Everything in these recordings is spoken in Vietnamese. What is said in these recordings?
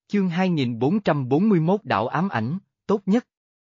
Chương 2441 Đạo ám ảnh, tốt nhất.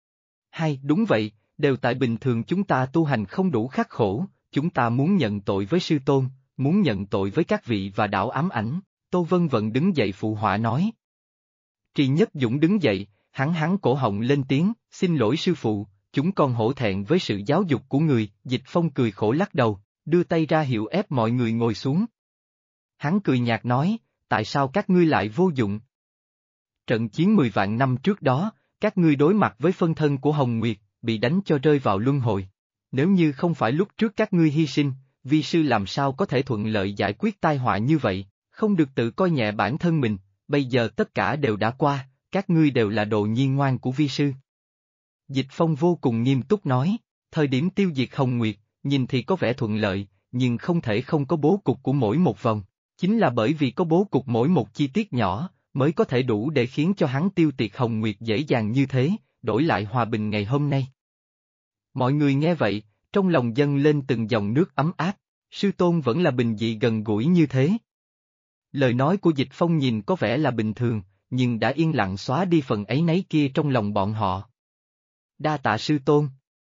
Đúng vậy, đều tại bình thường chúng ta tu hành không đủ khắc khổ, chúng ta muốn nhận tội với sư tôn, muốn nhận tội với các vị và đạo ám ảnh. Tô Vân Vận đứng dậy phụ họa nói. Tri Nhất Dũng đứng dậy, hắn cổ họng lên tiếng, xin lỗi sư phụ, chúng con hổ thẹn với sự giáo dục của người. Dịch Phong cười khổ lắc đầu, đưa tay ra hiệu ép mọi người ngồi xuống. Hắn cười nhạt nói, tại sao các ngươi lại vô dụng? Trận chiến 10 vạn năm trước đó, các ngươi đối mặt với phân thân của Hồng Nguyệt, bị đánh cho rơi vào luân hồi. Nếu như không phải lúc trước các ngươi hy sinh, vi sư làm sao có thể thuận lợi giải quyết tai họa như vậy, không được tự coi nhẹ bản thân mình, bây giờ tất cả đều đã qua, các ngươi đều là đồ nhi ngoan của vi sư. Dịch Phong vô cùng nghiêm túc nói, thời điểm tiêu diệt Hồng Nguyệt, nhìn thì có vẻ thuận lợi, nhưng không thể không có bố cục của mỗi một vòng, chính là bởi vì có bố cục mỗi một chi tiết nhỏ, mới có thể đủ để khiến cho hắn tiêu diệt Hồng Nguyệt dễ dàng như thế, đổi lại hòa bình ngày hôm nay. Mọi người nghe vậy, trong lòng dâng lên từng dòng nước ấm áp, sư tôn vẫn là bình dị gần gũi như thế. Lời nói của Dịch Phong nhìn có vẻ là bình thường, nhưng đã yên lặng xóa đi phần áy náy kia trong lòng bọn họ. Đa tạ sư tôn.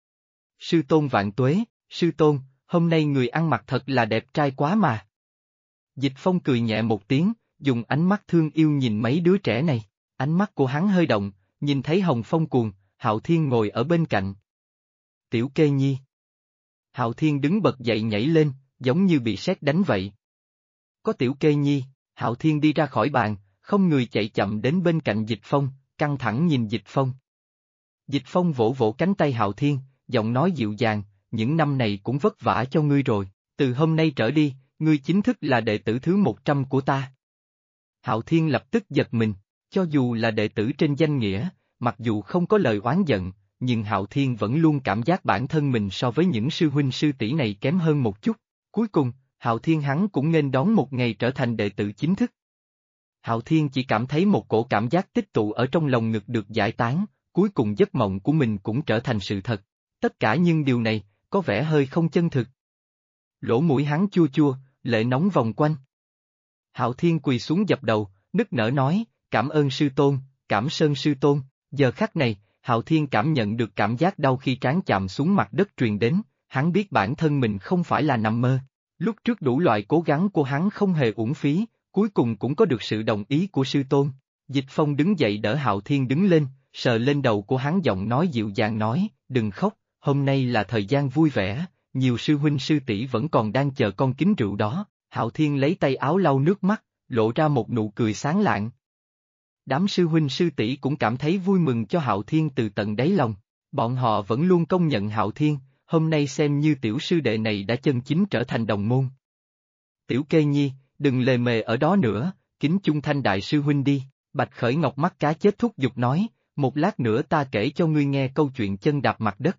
Sư tôn vạn tuế, sư tôn, hôm nay người ăn mặc thật là đẹp trai quá mà. Dịch Phong cười nhẹ một tiếng, dùng ánh mắt thương yêu nhìn mấy đứa trẻ này, ánh mắt của hắn hơi động, nhìn thấy Hồng Phong Cuồng, Hạo Thiên ngồi ở bên cạnh. Tiểu Kê Nhi. Hạo Thiên đứng bật dậy nhảy lên, giống như bị sét đánh vậy. Có Tiểu Kê Nhi, Hạo Thiên đi ra khỏi bàn, không người chạy chậm đến bên cạnh Dịch Phong, căng thẳng nhìn Dịch Phong. Dịch Phong vỗ vỗ cánh tay Hạo Thiên, giọng nói dịu dàng, những năm này cũng vất vả cho ngươi rồi, từ hôm nay trở đi, ngươi chính thức là đệ tử thứ 100 của ta. Hạo Thiên lập tức giật mình, cho dù là đệ tử trên danh nghĩa, mặc dù không có lời oán giận, nhưng Hạo Thiên vẫn luôn cảm giác bản thân mình so với những sư huynh sư tỷ này kém hơn một chút. Cuối cùng, Hạo Thiên hắn cũng nên đón một ngày trở thành đệ tử chính thức. Hạo Thiên chỉ cảm thấy một cổ cảm giác tích tụ ở trong lòng ngực được giải tán, cuối cùng giấc mộng của mình cũng trở thành sự thật. Tất cả những điều này, có vẻ hơi không chân thực. Lỗ mũi hắn chua chua, lệ nóng vòng quanh. Hạo Thiên quỳ xuống dập đầu, nức nở nói, cảm ơn sư tôn, cảm ơn sư tôn. Giờ khắc này, Hạo Thiên cảm nhận được cảm giác đau khi trán chạm xuống mặt đất truyền đến, hắn biết bản thân mình không phải là nằm mơ. Lúc trước đủ loại cố gắng của hắn không hề uổng phí, cuối cùng cũng có được sự đồng ý của sư tôn. Dịch Phong đứng dậy đỡ Hạo Thiên đứng lên, sờ lên đầu của hắn giọng nói dịu dàng nói, đừng khóc, hôm nay là thời gian vui vẻ, nhiều sư huynh sư tỷ vẫn còn đang chờ con kính rượu đó. Hạo Thiên lấy tay áo lau nước mắt, lộ ra một nụ cười sáng lạng. Đám sư huynh sư tỷ cũng cảm thấy vui mừng cho Hạo Thiên từ tận đáy lòng, bọn họ vẫn luôn công nhận Hạo Thiên, hôm nay xem như tiểu sư đệ này đã chân chính trở thành đồng môn. Tiểu Kê Nhi, đừng lề mề ở đó nữa, kính chung Thanh đại sư huynh đi, Bạch Khởi Ngọc mắt cá chết thúc giục nói, một lát nữa ta kể cho ngươi nghe câu chuyện chân đạp mặt đất.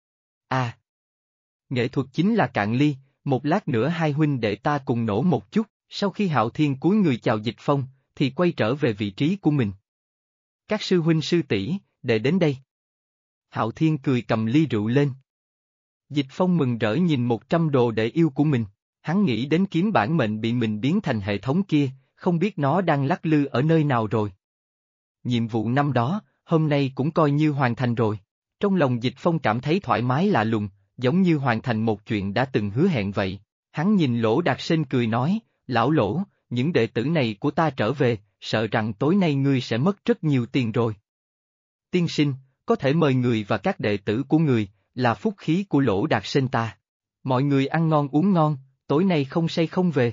À! Nghệ thuật chính là cạn ly, một lát nữa hai huynh đệ ta cùng nổ một chút, sau khi Hạo Thiên cúi người chào Dịch Phong, thì quay trở về vị trí của mình. Các sư huynh sư tỷ, đệ đến đây. Hạo Thiên cười cầm ly rượu lên. Dịch Phong mừng rỡ nhìn 100 đồ đệ yêu của mình, hắn nghĩ đến kiếm bản mệnh bị mình biến thành hệ thống kia, không biết nó đang lắc lư ở nơi nào rồi. Nhiệm vụ năm đó, hôm nay cũng coi như hoàn thành rồi. Trong lòng Dịch Phong cảm thấy thoải mái lạ lùng, giống như hoàn thành một chuyện đã từng hứa hẹn vậy. Hắn nhìn Lỗ Đạt Sinh cười nói, lão Lỗ, những đệ tử này của ta trở về, sợ rằng tối nay ngươi sẽ mất rất nhiều tiền rồi. Tiên sinh, có thể mời người và các đệ tử của người, là phúc khí của Lỗ Đạt Sinh ta. Mọi người ăn ngon uống ngon, tối nay không say không về.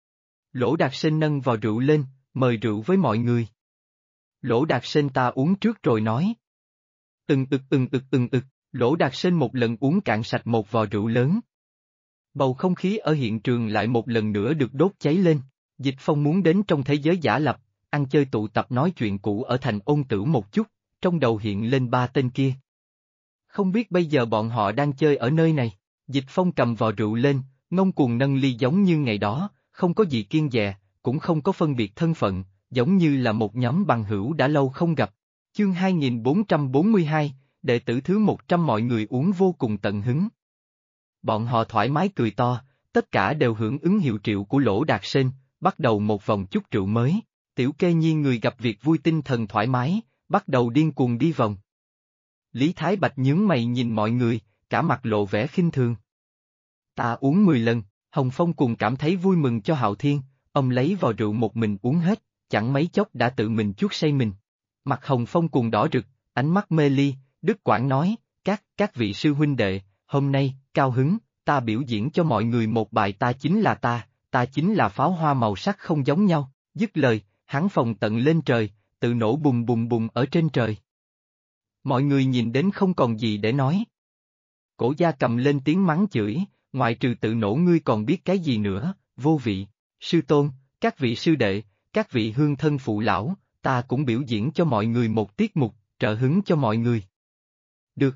Lỗ Đạt Sinh nâng vò rượu lên, mời rượu với mọi người. Lỗ Đạt Sinh ta uống trước rồi nói. Lỗ Đạt Sinh một lần uống cạn sạch một vò rượu lớn. Bầu không khí ở hiện trường lại một lần nữa được đốt cháy lên. Dịch Phong muốn đến trong thế giới giả lập, ăn chơi tụ tập nói chuyện cũ ở thành Ôn Tử một chút, trong đầu hiện lên ba tên kia. Không biết bây giờ bọn họ đang chơi ở nơi này. Dịch Phong cầm vò rượu lên, ngông cuồng nâng ly giống như ngày đó, không có gì kiêng dè, cũng không có phân biệt thân phận, giống như là một nhóm bằng hữu đã lâu không gặp. Chương 2442, đệ tử thứ 100 mọi người uống vô cùng tận hứng. Bọn họ thoải mái cười to, tất cả đều hưởng ứng hiệu triệu của Lỗ Đạt Sinh, bắt đầu một vòng chúc rượu mới. Tiểu Kê Nhi người gặp việc vui tinh thần thoải mái, bắt đầu điên cuồng đi vòng. Lý Thái Bạch nhướng mày nhìn mọi người, cả mặt lộ vẻ khinh thường. Ta uống 10 lần, Hồng Phong cùng cảm thấy vui mừng cho Hạo Thiên, ông lấy vào rượu một mình uống hết, chẳng mấy chốc đã tự mình chuốc say mình. Mặt Hồng Phong cùng đỏ rực, ánh mắt mê ly, Đức Quảng nói, các vị sư huynh đệ, hôm nay, cao hứng, ta biểu diễn cho mọi người một bài ta chính là pháo hoa màu sắc không giống nhau, dứt lời, hắn phồng tận lên trời, tự nổ bùng bùng bùng ở trên trời. Mọi người nhìn đến không còn gì để nói. Cổ Gia Cầm lên tiếng mắng chửi, ngoại trừ tự nổ ngươi còn biết cái gì nữa, vô vị, sư tôn, các vị sư đệ, các vị hương thân phụ lão, ta cũng biểu diễn cho mọi người một tiết mục, trợ hứng cho mọi người. Được.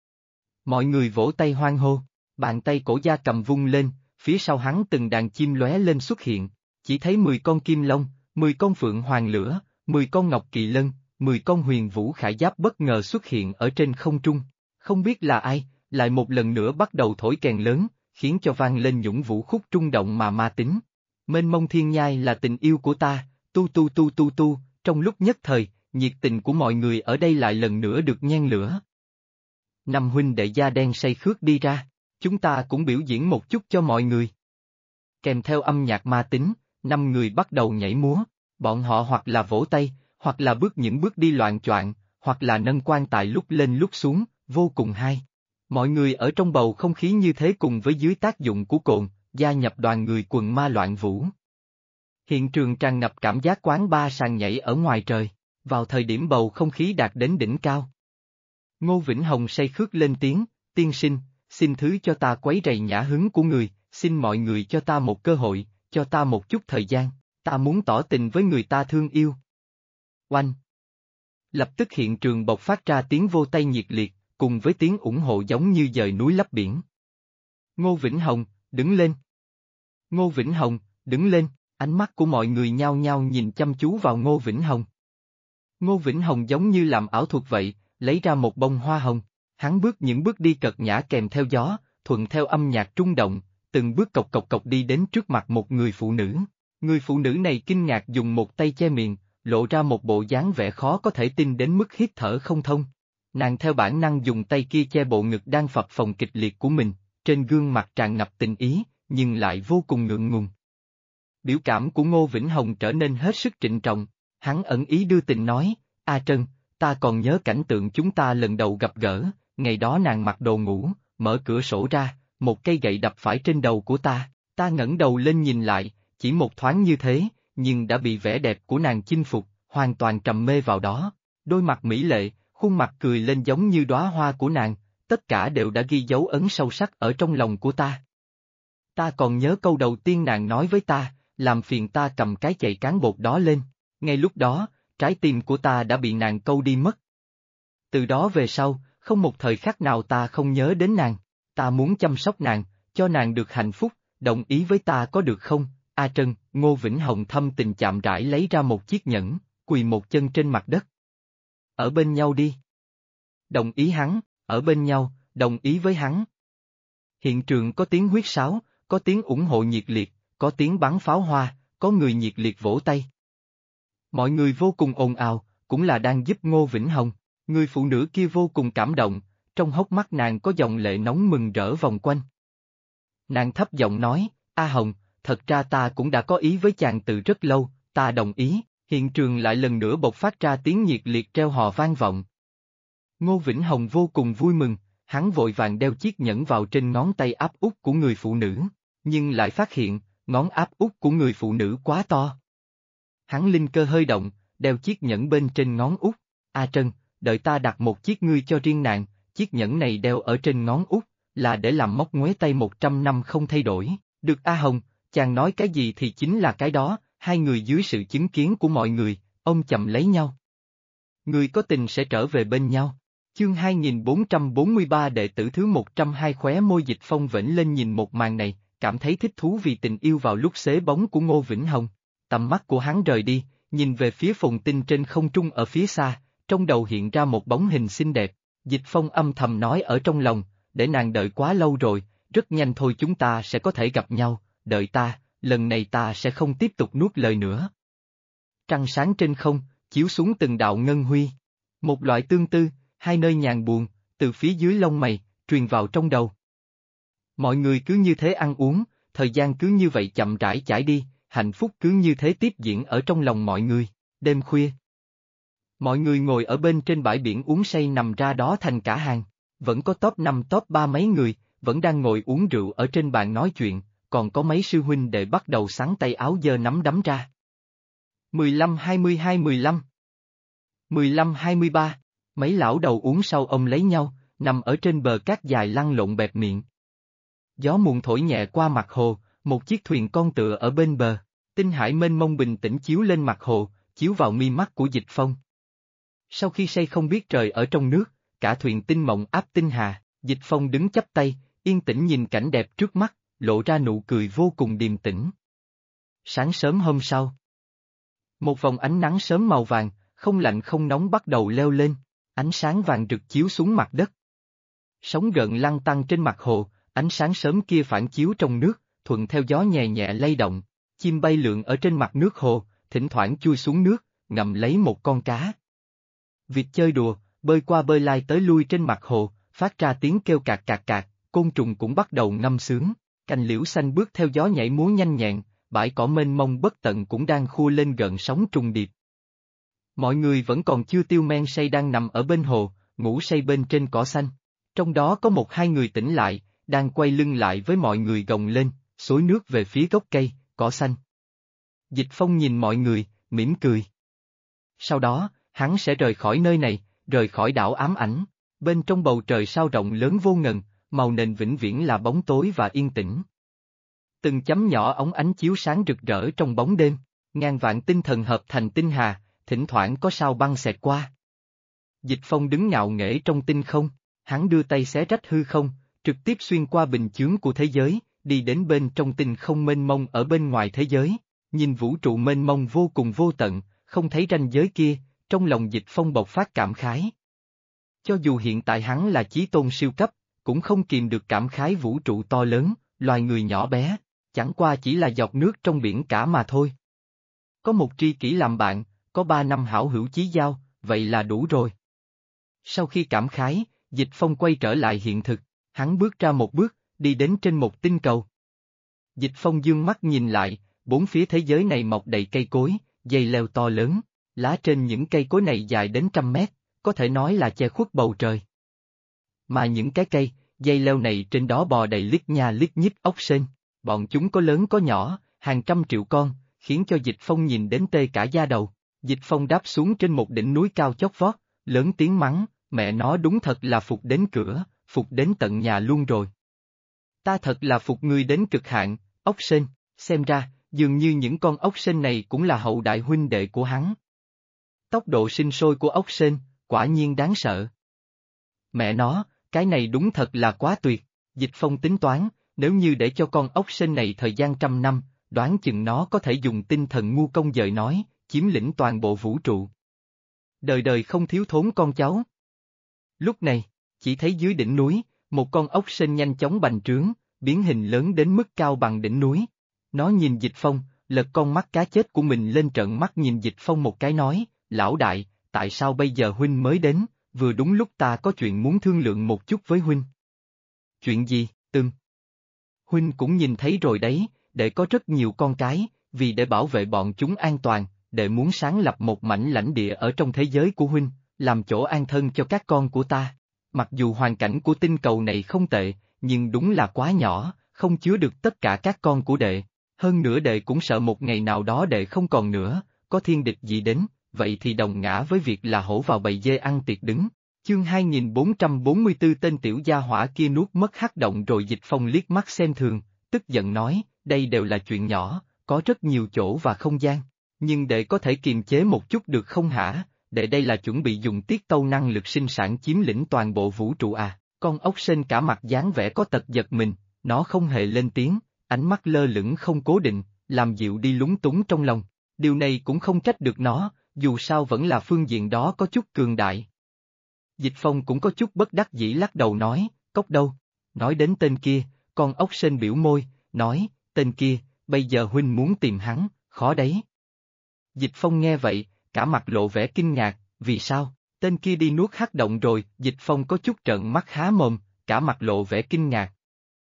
Mọi người vỗ tay hoan hô, bàn tay Cổ Gia Cầm vung lên, phía sau hắn từng đàn chim lóe lên xuất hiện, chỉ thấy 10 con kim long, 10 con phượng hoàng lửa, 10 con ngọc kỳ lân, 10 con huyền vũ khải giáp bất ngờ xuất hiện ở trên không trung, không biết là ai, lại một lần nữa bắt đầu thổi kèn lớn, khiến cho vang lên những vũ khúc trung động mà ma tính. Mênh mông thiên nhai là tình yêu của ta, tu tu tu tu tu, trong lúc nhất thời, nhiệt tình của mọi người ở đây lại lần nữa được nhen lửa. Năm huynh đệ da đen say khướt đi ra, chúng ta cũng biểu diễn một chút cho mọi người. Kèm theo âm nhạc ma tính, 5 người bắt đầu nhảy múa, bọn họ hoặc là vỗ tay, hoặc là bước những bước đi loạng choạng, hoặc là nâng quan tài lúc lên lúc xuống, vô cùng hay. Mọi người ở trong bầu không khí như thế cùng với dưới tác dụng của cồn, gia nhập đoàn người quần ma loạn vũ. Hiện trường tràn ngập cảm giác quán bar sàn nhảy ở ngoài trời, vào thời điểm bầu không khí đạt đến đỉnh cao. Ngô Vĩnh Hồng say khướt lên tiếng, tiên sinh, xin thứ cho ta quấy rầy nhã hứng của người, xin mọi người cho ta một cơ hội, cho ta một chút thời gian, ta muốn tỏ tình với người ta thương yêu. Oanh! Lập tức hiện trường bộc phát ra tiếng vô tay nhiệt liệt, cùng với tiếng ủng hộ giống như dời núi lấp biển. Ngô Vĩnh Hồng, đứng lên! Ngô Vĩnh Hồng, đứng lên! Ánh mắt của mọi người nhao nhao nhìn chăm chú vào Ngô Vĩnh Hồng. Ngô Vĩnh Hồng giống như làm ảo thuật vậy, lấy ra một bông hoa hồng, hắn bước những bước đi cật nhã kèm theo gió, thuận theo âm nhạc trung động, từng bước cộc cộc cộc đi đến trước mặt một người phụ nữ. Người phụ nữ này kinh ngạc dùng một tay che miệng, lộ ra một bộ dáng vẻ khó có thể tin đến mức hít thở không thông. Nàng theo bản năng dùng tay kia che bộ ngực đang phập phồng kịch liệt của mình, trên gương mặt tràn ngập tình ý, nhưng lại vô cùng ngượng ngùng. Biểu cảm của Ngô Vĩnh Hồng trở nên hết sức trịnh trọng, hắn ẩn ý đưa tình nói, A Trân, ta còn nhớ cảnh tượng chúng ta lần đầu gặp gỡ, ngày đó nàng mặc đồ ngủ, mở cửa sổ ra, một cây gậy đập phải trên đầu của ta ngẩng đầu lên nhìn lại, chỉ một thoáng như thế, nhưng đã bị vẻ đẹp của nàng chinh phục, hoàn toàn trầm mê vào đó, đôi mặt mỹ lệ, khuôn mặt cười lên giống như đóa hoa của nàng, tất cả đều đã ghi dấu ấn sâu sắc ở trong lòng của ta. Ta còn nhớ câu đầu tiên nàng nói với ta, làm phiền ta cầm cái chày cán bột đó lên, ngay lúc đó, trái tim của ta đã bị nàng câu đi mất. Từ đó về sau, không một thời khắc nào ta không nhớ đến nàng, ta muốn chăm sóc nàng, cho nàng được hạnh phúc, đồng ý với ta có được không? A Trân, Ngô Vĩnh Hồng thâm tình chạm rãi lấy ra một chiếc nhẫn, quỳ một chân trên mặt đất. Ở bên nhau đi. Đồng ý hắn, ở bên nhau, đồng ý với hắn. Hiện trường có tiếng huýt sáo, có tiếng ủng hộ nhiệt liệt, có tiếng bắn pháo hoa, có người nhiệt liệt vỗ tay. Mọi người vô cùng ồn ào, cũng là đang giúp Ngô Vĩnh Hồng. Người phụ nữ kia vô cùng cảm động, trong hốc mắt nàng có dòng lệ nóng mừng rỡ vòng quanh. Nàng thấp giọng nói, A Hồng, thật ra ta cũng đã có ý với chàng từ rất lâu, ta đồng ý, hiện trường lại lần nữa bộc phát ra tiếng nhiệt liệt treo hò vang vọng. Ngô Vĩnh Hồng vô cùng vui mừng, hắn vội vàng đeo chiếc nhẫn vào trên ngón tay áp út của người phụ nữ, nhưng lại phát hiện, ngón áp út của người phụ nữ quá to. Hắn linh cơ hơi động, đeo chiếc nhẫn bên trên ngón út, A Trân, đợi ta đặt một chiếc ngươi cho riêng nàng, chiếc nhẫn này đeo ở trên ngón út, là để làm móc ngoế tay 100 năm không thay đổi, được A Hồng, chàng nói cái gì thì chính là cái đó, hai người dưới sự chứng kiến của mọi người, ôm chầm lấy nhau. Người có tình sẽ trở về bên nhau. Chương 2443 đệ tử thứ 102 khóe môi Dịch Phong vểnh lên nhìn một màn này, cảm thấy thích thú vì tình yêu vào lúc xế bóng của Ngô Vĩnh Hồng. Tầm mắt của hắn rời đi, nhìn về phía phồn tinh trên không trung ở phía xa, trong đầu hiện ra một bóng hình xinh đẹp. Dịch Phong âm thầm nói ở trong lòng, để nàng đợi quá lâu rồi, rất nhanh thôi chúng ta sẽ có thể gặp nhau, đợi ta, lần này ta sẽ không tiếp tục nuốt lời nữa. Trăng sáng trên không, chiếu xuống từng đạo ngân huy. Một loại tương tư, hai nơi nhàn buồn, từ phía dưới lông mày, truyền vào trong đầu. Mọi người cứ như thế ăn uống, thời gian cứ như vậy chậm rãi trải đi, hạnh phúc cứ như thế tiếp diễn ở trong lòng mọi người. Đêm khuya, mọi người ngồi ở bên trên bãi biển uống say nằm ra đó thành cả hàng. Vẫn có top 5 top 3 mấy người, vẫn đang ngồi uống rượu ở trên bàn nói chuyện, còn có mấy sư huynh đệ bắt đầu xắn tay áo giơ nắm đấm ra. 15-22-15 15-23, mấy lão đầu uống sau ông lấy nhau, nằm ở trên bờ cát dài lăn lộn bẹp miệng. Gió muộn thổi nhẹ qua mặt hồ, một chiếc thuyền con tựa ở bên bờ, tinh hải mênh mông bình tĩnh chiếu lên mặt hồ, chiếu vào mi mắt của Dịch Phong. Sau khi say không biết trời ở trong nước, cả thuyền tinh mộng áp tinh hà, Dịch Phong đứng chắp tay, yên tĩnh nhìn cảnh đẹp trước mắt, lộ ra nụ cười vô cùng điềm tĩnh. Sáng sớm hôm sau, một vòng ánh nắng sớm màu vàng, không lạnh không nóng bắt đầu leo lên, ánh sáng vàng rực chiếu xuống mặt đất. Sóng gợn lăn tăn trên mặt hồ, ánh sáng sớm kia phản chiếu trong nước, thuận theo gió nhẹ nhẹ lay động, chim bay lượn ở trên mặt nước hồ, thỉnh thoảng chui xuống nước, ngậm lấy một con cá. Vịt chơi đùa, bơi qua bơi lại tới lui trên mặt hồ, phát ra tiếng kêu cạc cạc cạc, côn trùng cũng bắt đầu ngâm sướng, cành liễu xanh bước theo gió nhảy múa nhanh nhẹn, bãi cỏ mênh mông bất tận cũng đang khua lên gợn sóng trùng điệp. Mọi người vẫn còn chưa tiêu men say đang nằm ở bên hồ, ngủ say bên trên cỏ xanh. Trong đó có một hai người tỉnh lại, đang quay lưng lại với mọi người gồng lên, xối nước về phía gốc cây, cỏ xanh. Dịch Phong nhìn mọi người, mỉm cười. Sau đó, hắn sẽ rời khỏi nơi này, rời khỏi đảo ám ảnh. Bên trong bầu trời sao rộng lớn vô ngần, màu nền vĩnh viễn là bóng tối và yên tĩnh. Từng chấm nhỏ óng ánh chiếu sáng rực rỡ trong bóng đêm, ngàn vạn tinh thần hợp thành tinh hà, thỉnh thoảng có sao băng xẹt qua. Dịch Phong đứng ngạo nghễ trong tinh không, hắn đưa tay xé rách hư không, trực tiếp xuyên qua bình chướng của thế giới, đi đến bên trong tinh không mênh mông ở bên ngoài thế giới, nhìn vũ trụ mênh mông vô cùng vô tận, không thấy ranh giới kia, trong lòng Dịch Phong bộc phát cảm khái. Cho dù hiện tại hắn là chí tôn siêu cấp, cũng không kìm được cảm khái vũ trụ to lớn, loài người nhỏ bé, chẳng qua chỉ là giọt nước trong biển cả mà thôi. Có một tri kỷ làm bạn, có 3 năm hảo hữu chí giao, vậy là đủ rồi. Sau khi cảm khái, Dịch Phong quay trở lại hiện thực, hắn bước ra một bước, đi đến trên một tinh cầu. Dịch Phong dương mắt nhìn lại, bốn phía thế giới này mọc đầy cây cối, dây leo to lớn, lá trên những cây cối này dài đến 100 mét, có thể nói là che khuất bầu trời. Mà những cái cây, dây leo này trên đó bò đầy lít nha lít nhít ốc sên, bọn chúng có lớn có nhỏ, hàng trăm triệu con, khiến cho Dịch Phong nhìn đến tê cả da đầu. Dịch Phong đáp xuống trên một đỉnh núi cao chót vót, lớn tiếng mắng, mẹ nó đúng thật là phục đến cửa, phục đến tận nhà luôn rồi. Ta thật là phục ngươi đến cực hạn, ốc sên, xem ra, dường như những con ốc sên này cũng là hậu đại huynh đệ của hắn. Tốc độ sinh sôi của ốc sên, quả nhiên đáng sợ. Mẹ nó, cái này đúng thật là quá tuyệt, Dịch Phong tính toán, nếu như để cho con ốc sên này thời gian 100 năm, đoán chừng nó có thể dùng tinh thần ngu công dời nói, chiếm lĩnh toàn bộ vũ trụ. Đời đời không thiếu thốn con cháu. Lúc này, chỉ thấy dưới đỉnh núi, một con ốc sên nhanh chóng bành trướng, biến hình lớn đến mức cao bằng đỉnh núi. Nó nhìn Dịch Phong, lật con mắt cá chết của mình lên trợn mắt nhìn Dịch Phong một cái nói, lão đại, tại sao bây giờ huynh mới đến, vừa đúng lúc ta có chuyện muốn thương lượng một chút với huynh. Chuyện gì, huynh cũng nhìn thấy rồi đấy, đệ có rất nhiều con cái, vì để bảo vệ bọn chúng an toàn, đệ muốn sáng lập một mảnh lãnh địa ở trong thế giới của huynh, làm chỗ an thân cho các con của ta. Mặc dù hoàn cảnh của tinh cầu này không tệ, nhưng đúng là quá nhỏ, không chứa được tất cả các con của đệ. Hơn nữa đệ cũng sợ một ngày nào đó đệ không còn nữa, có thiên địch gì đến, vậy thì đồng ngã với việc là hổ vào bầy dê ăn tiệc đứng. Chương 2444 tên tiểu gia hỏa kia nuốt mất hắc động rồi Dịch Phong liếc mắt xem thường, tức giận nói, đây đều là chuyện nhỏ, có rất nhiều chỗ và không gian, nhưng đệ có thể kiềm chế một chút được không hả, đệ đây là chuẩn bị dùng tiết tâu năng lực sinh sản chiếm lĩnh toàn bộ vũ trụ à, con ốc sên cả mặt dáng vẻ có tật giật mình, nó không hề lên tiếng, ánh mắt lơ lửng không cố định, làm dịu đi lúng túng trong lòng, điều này cũng không trách được nó, dù sao vẫn là phương diện đó có chút cường đại. Dịch Phong cũng có chút bất đắc dĩ lắc đầu nói, cốc đâu, nói đến tên kia, con ốc sên biểu môi, nói, tên kia, bây giờ huynh muốn tìm hắn, khó đấy. Dịch Phong nghe vậy, cả mặt lộ vẻ kinh ngạc, vì sao? Tên kia đi nuốt hắc động rồi, Dịch Phong có chút trợn mắt há mồm, cả mặt lộ vẻ kinh ngạc.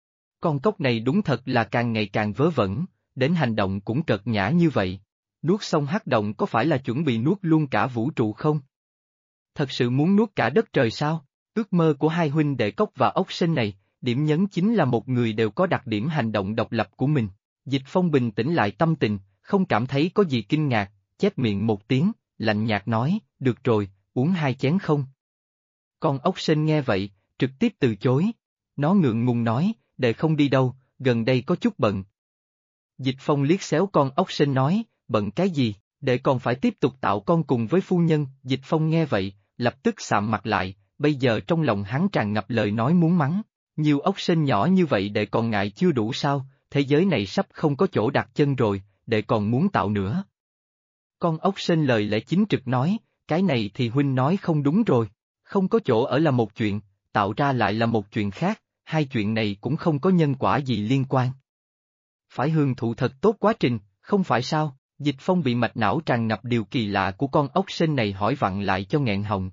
Con cóc này đúng thật là càng ngày càng vớ vẩn, đến hành động cũng cợt nhã như vậy. Nuốt xong hắc động có phải là chuẩn bị nuốt luôn cả vũ trụ không? Thật sự muốn nuốt cả đất trời sao? Ước mơ của hai huynh đệ cóc và ốc sên này, điểm nhấn chính là một người đều có đặc điểm hành động độc lập của mình. Dịch Phong bình tĩnh lại tâm tình, không cảm thấy có gì kinh ngạc, chép miệng một tiếng, lạnh nhạt nói, được rồi, uống hai chén không? Con ốc sên nghe vậy, trực tiếp từ chối. Nó ngượng ngùng nói, đệ không đi đâu, gần đây có chút bận. Dịch Phong liếc xéo con ốc sên nói, bận cái gì, đệ còn phải tiếp tục tạo con cùng với phu nhân. Dịch Phong nghe vậy, lập tức sạm mặt lại, bây giờ trong lòng hắn tràn ngập lời nói muốn mắng. Nhiều ốc sên nhỏ như vậy đệ còn ngại chưa đủ sao, thế giới này sắp không có chỗ đặt chân rồi, đệ còn muốn tạo nữa. Con ốc sên lời lẽ chính trực nói, cái này thì huynh nói không đúng rồi, không có chỗ ở là một chuyện, tạo ra lại là một chuyện khác, hai chuyện này cũng không có nhân quả gì liên quan. Phải hưởng thụ thật tốt quá trình, không phải sao? Dịch Phong bị mạch não tràn ngập điều kỳ lạ của con ốc sên này hỏi vặn lại cho nghẹn họng.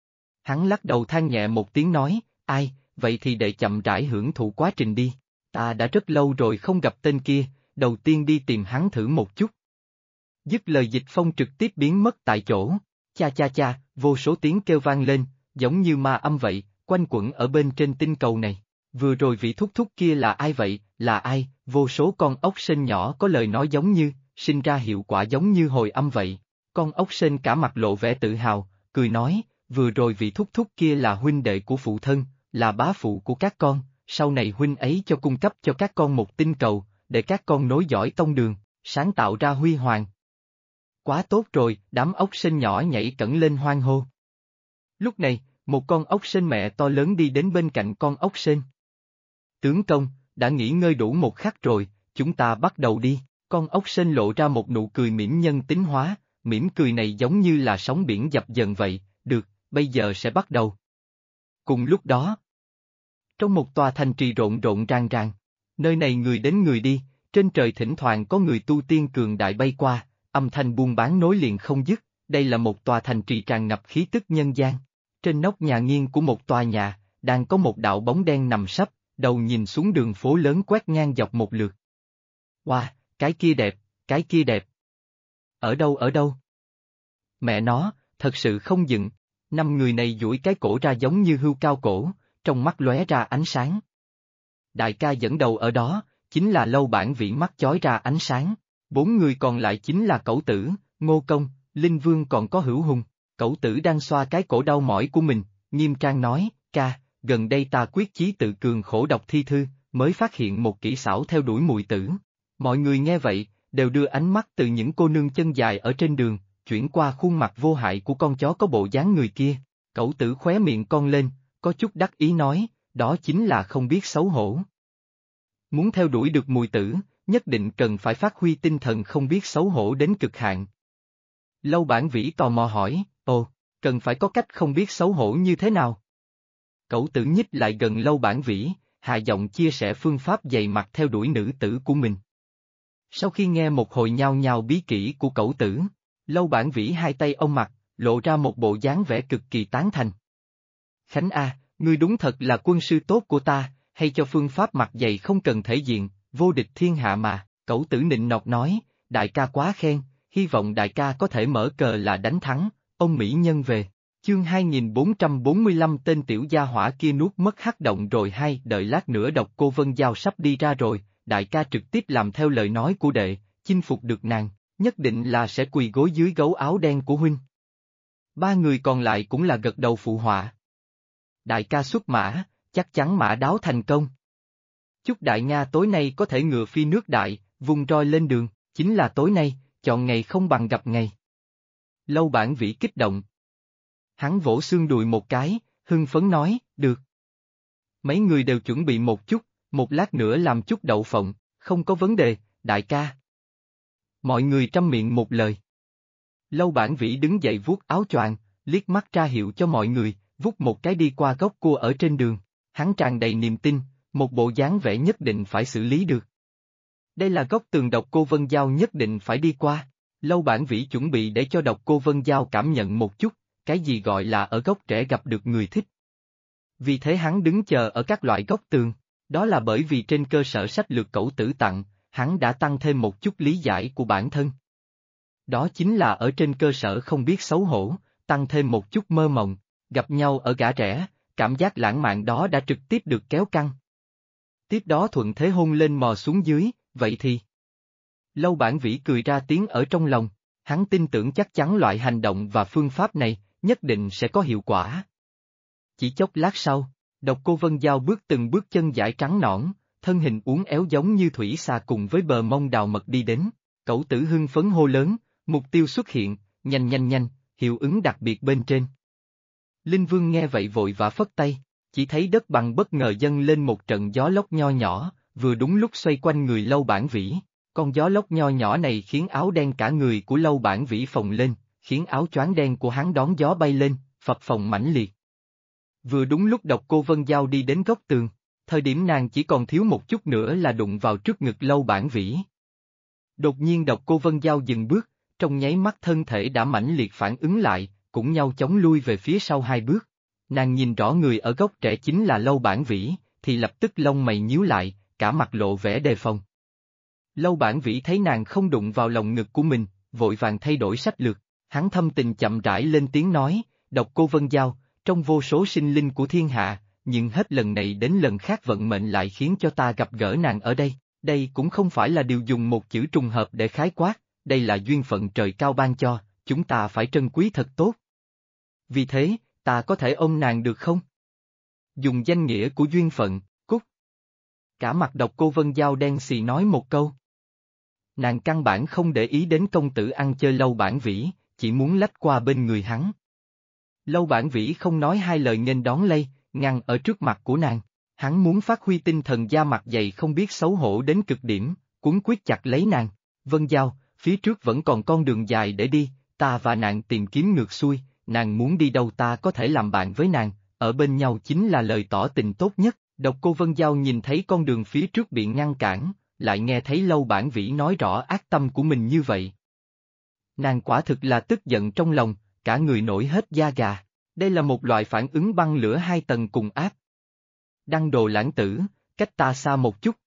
Hắn lắc đầu than nhẹ một tiếng nói, ai, vậy thì để chậm rãi hưởng thụ quá trình đi, ta đã rất lâu rồi không gặp tên kia, đầu tiên đi tìm hắn thử một chút. Dứt lời Dịch Phong trực tiếp biến mất tại chỗ, cha cha cha, vô số tiếng kêu vang lên, giống như ma âm vậy, quanh quẩn ở bên trên tinh cầu này. Vừa rồi vị thúc thúc kia là ai vậy, là ai? Vô số con ốc sên nhỏ có lời nói giống như, sinh ra hiệu quả giống như hồi âm vậy. Con ốc sên cả mặt lộ vẻ tự hào, cười nói, vừa rồi vị thúc thúc kia là huynh đệ của phụ thân, là bá phụ của các con, sau này huynh ấy cho cung cấp cho các con một tinh cầu, để các con nối dõi tông đường, sáng tạo ra huy hoàng. Quá tốt rồi, đám ốc sên nhỏ nhảy cẫng lên hoan hô. Lúc này, một con ốc sên mẹ to lớn đi đến bên cạnh con ốc sên. Tướng công, đã nghỉ ngơi đủ một khắc rồi, chúng ta bắt đầu đi. Con ốc sên lộ ra một nụ cười mỉm nhân tính hóa, mỉm cười này giống như là sóng biển dập dần vậy, được, bây giờ sẽ bắt đầu. Cùng lúc đó, trong một tòa thành trì rộn rộn ràng ràng, nơi này người đến người đi, trên trời thỉnh thoảng có người tu tiên cường đại bay qua, âm thanh buôn bán nối liền không dứt, đây là một tòa thành trì tràn ngập khí tức nhân gian. Trên nóc nhà nghiêng của một tòa nhà, đang có một đạo bóng đen nằm sấp, đầu nhìn xuống đường phố lớn quét ngang dọc một lượt. Wow, cái kia đẹp, cái kia đẹp. Ở đâu ở đâu? Mẹ nó, thật sự không dựng, năm người này duỗi cái cổ ra giống như hươu cao cổ, trong mắt lóe ra ánh sáng. Đại ca dẫn đầu ở đó, chính là Lâu Bản Vĩ mắt chói ra ánh sáng, bốn người còn lại chính là Cẩu Tử, Ngô Công, Linh Vương còn có Hữu Hùng. Cẩu Tử đang xoa cái cổ đau mỏi của mình, nghiêm trang nói, ca, gần đây ta quyết chí tự cường khổ đọc thi thư, mới phát hiện một kỹ xảo theo đuổi muội tử. Mọi người nghe vậy, đều đưa ánh mắt từ những cô nương chân dài ở trên đường, chuyển qua khuôn mặt vô hại của con chó có bộ dáng người kia. Cẩu Tử khóe miệng cong lên, có chút đắc ý nói, đó chính là không biết xấu hổ. Muốn theo đuổi được muội tử, nhất định cần phải phát huy tinh thần không biết xấu hổ đến cực hạn. Lâu Bản Vĩ tò mò hỏi, ồ, cần phải có cách không biết xấu hổ như thế nào? Cẩu Tử nhích lại gần Lâu Bản Vĩ, hạ giọng chia sẻ phương pháp dày mặt theo đuổi nữ tử của mình. Sau khi nghe một hồi nhao nhao bí kỹ của Cẩu Tử, Lâu Bản Vĩ hai tay ôm mặt, lộ ra một bộ dáng vẻ cực kỳ tán thành. Khánh A, ngươi đúng thật là quân sư tốt của ta, hay cho phương pháp mặt dày không cần thể diện, vô địch thiên hạ mà. Cẩu Tử nịnh nọt nói, đại ca quá khen, hy vọng đại ca có thể mở cờ là đánh thắng, ôm mỹ nhân về. Chương 2445 tên tiểu gia hỏa kia nuốt mất hắc động rồi hay đợi lát nữa Độc Cô Vân Giao sắp đi ra rồi, đại ca trực tiếp làm theo lời nói của đệ, chinh phục được nàng, nhất định là sẽ quỳ gối dưới gấu áo đen của huynh. Ba người còn lại cũng là gật đầu phụ họa. Đại ca xuất mã, chắc chắn mã đáo thành công. Chúc đại Nga tối nay có thể ngựa phi nước đại, vung roi lên đường, chính là tối nay, chọn ngày không bằng gặp ngày. Lâu Bản Vĩ kích động. Hắn vỗ xương đùi một cái, hưng phấn nói, được. Mấy người đều chuẩn bị một chút, một lát nữa làm chút đậu phộng, không có vấn đề, đại ca. Mọi người trăm miệng một lời. Lâu Bản Vĩ đứng dậy vuốt áo choàng, liếc mắt ra hiệu cho mọi người, vút một cái đi qua gốc cua ở trên đường, hắn tràn đầy niềm tin, một bộ dáng vẻ nhất định phải xử lý được. Đây là góc tường Độc Cô Vân Giao nhất định phải đi qua, Lâu Bản Vĩ chuẩn bị để cho Độc Cô Vân Giao cảm nhận một chút, cái gì gọi là ở góc trẻ gặp được người thích. Vì thế hắn đứng chờ ở các loại góc tường, đó là bởi vì trên cơ sở sách lược Cẩu Tử tặng, hắn đã tăng thêm một chút lý giải của bản thân. Đó chính là ở trên cơ sở không biết xấu hổ, tăng thêm một chút mơ mộng, gặp nhau ở gã trẻ, cảm giác lãng mạn đó đã trực tiếp được kéo căng. Tiếp đó thuận thế hôn lên mò xuống dưới, vậy thì... Lâu Bản Vĩ cười ra tiếng ở trong lòng, hắn tin tưởng chắc chắn loại hành động và phương pháp này, nhất định sẽ có hiệu quả. Chỉ chốc lát sau, Độc Cô Vân Giao bước từng bước chân dài trắng nõn, thân hình uốn éo giống như thủy xà cùng với bờ mông đào mật đi đến, Cẩu Tử hưng phấn hô lớn, mục tiêu xuất hiện, nhanh nhanh nhanh, hiệu ứng đặc biệt bên trên. Linh Vương nghe vậy vội vã phất tay, chỉ thấy đất bằng bất ngờ dâng lên một trận gió lốc nho nhỏ, vừa đúng lúc xoay quanh người Lâu Bản Vĩ. Con gió lốc nho nhỏ này khiến áo đen cả người của Lâu Bản Vĩ phồng lên, khiến áo choàng đen của hắn đón gió bay lên, phập phồng mãnh liệt. Vừa đúng lúc Độc Cô Vân Giao đi đến góc tường, thời điểm nàng chỉ còn thiếu một chút nữa là đụng vào trước ngực Lâu Bản Vĩ. Đột nhiên Độc Cô Vân Giao dừng bước, trong nháy mắt thân thể đã mãnh liệt phản ứng lại, cũng nhau chóng lui về phía sau 2 bước. Nàng nhìn rõ người ở góc trẻ chính là Lâu Bản Vĩ, thì lập tức lông mày nhíu lại, cả mặt lộ vẻ đề phòng. Lâu Bản Vĩ thấy nàng không đụng vào lòng ngực của mình, vội vàng thay đổi sách lược, hắn thâm tình chậm rãi lên tiếng nói, Độc Cô Vân Giao, trong vô số sinh linh của thiên hạ, nhưng hết lần này đến lần khác vận mệnh lại khiến cho ta gặp gỡ nàng ở đây cũng không phải là điều dùng một chữ trùng hợp để khái quát, đây là duyên phận trời cao ban cho, chúng ta phải trân quý thật tốt. Vì thế, ta có thể ôm nàng được không? Dùng danh nghĩa của duyên phận, cút. Cả mặt Độc Cô Vân Giao đen xì nói một câu. Nàng căn bản không để ý đến công tử ăn chơi Lâu Bản Vĩ, chỉ muốn lách qua bên người hắn. Lâu Bản Vĩ không nói hai lời nghênh đón lây, ngăn ở trước mặt của nàng. Hắn muốn phát huy tinh thần da mặt dày không biết xấu hổ đến cực điểm, cuốn quyết chặt lấy nàng. Vân Giao, phía trước vẫn còn con đường dài để đi, ta và nàng tìm kiếm ngược xuôi, nàng muốn đi đâu ta có thể làm bạn với nàng, ở bên nhau chính là lời tỏ tình tốt nhất. Độc Cô Vân Giao nhìn thấy con đường phía trước bị ngăn cản, lại nghe thấy Lâu Bản Vĩ nói rõ ác tâm của mình như vậy. Nàng quả thực là tức giận trong lòng, cả người nổi hết da gà. Đây là một loại phản ứng băng lửa 2 tầng cùng áp. Đăng Đồ lãng tử, cách ta xa một chút.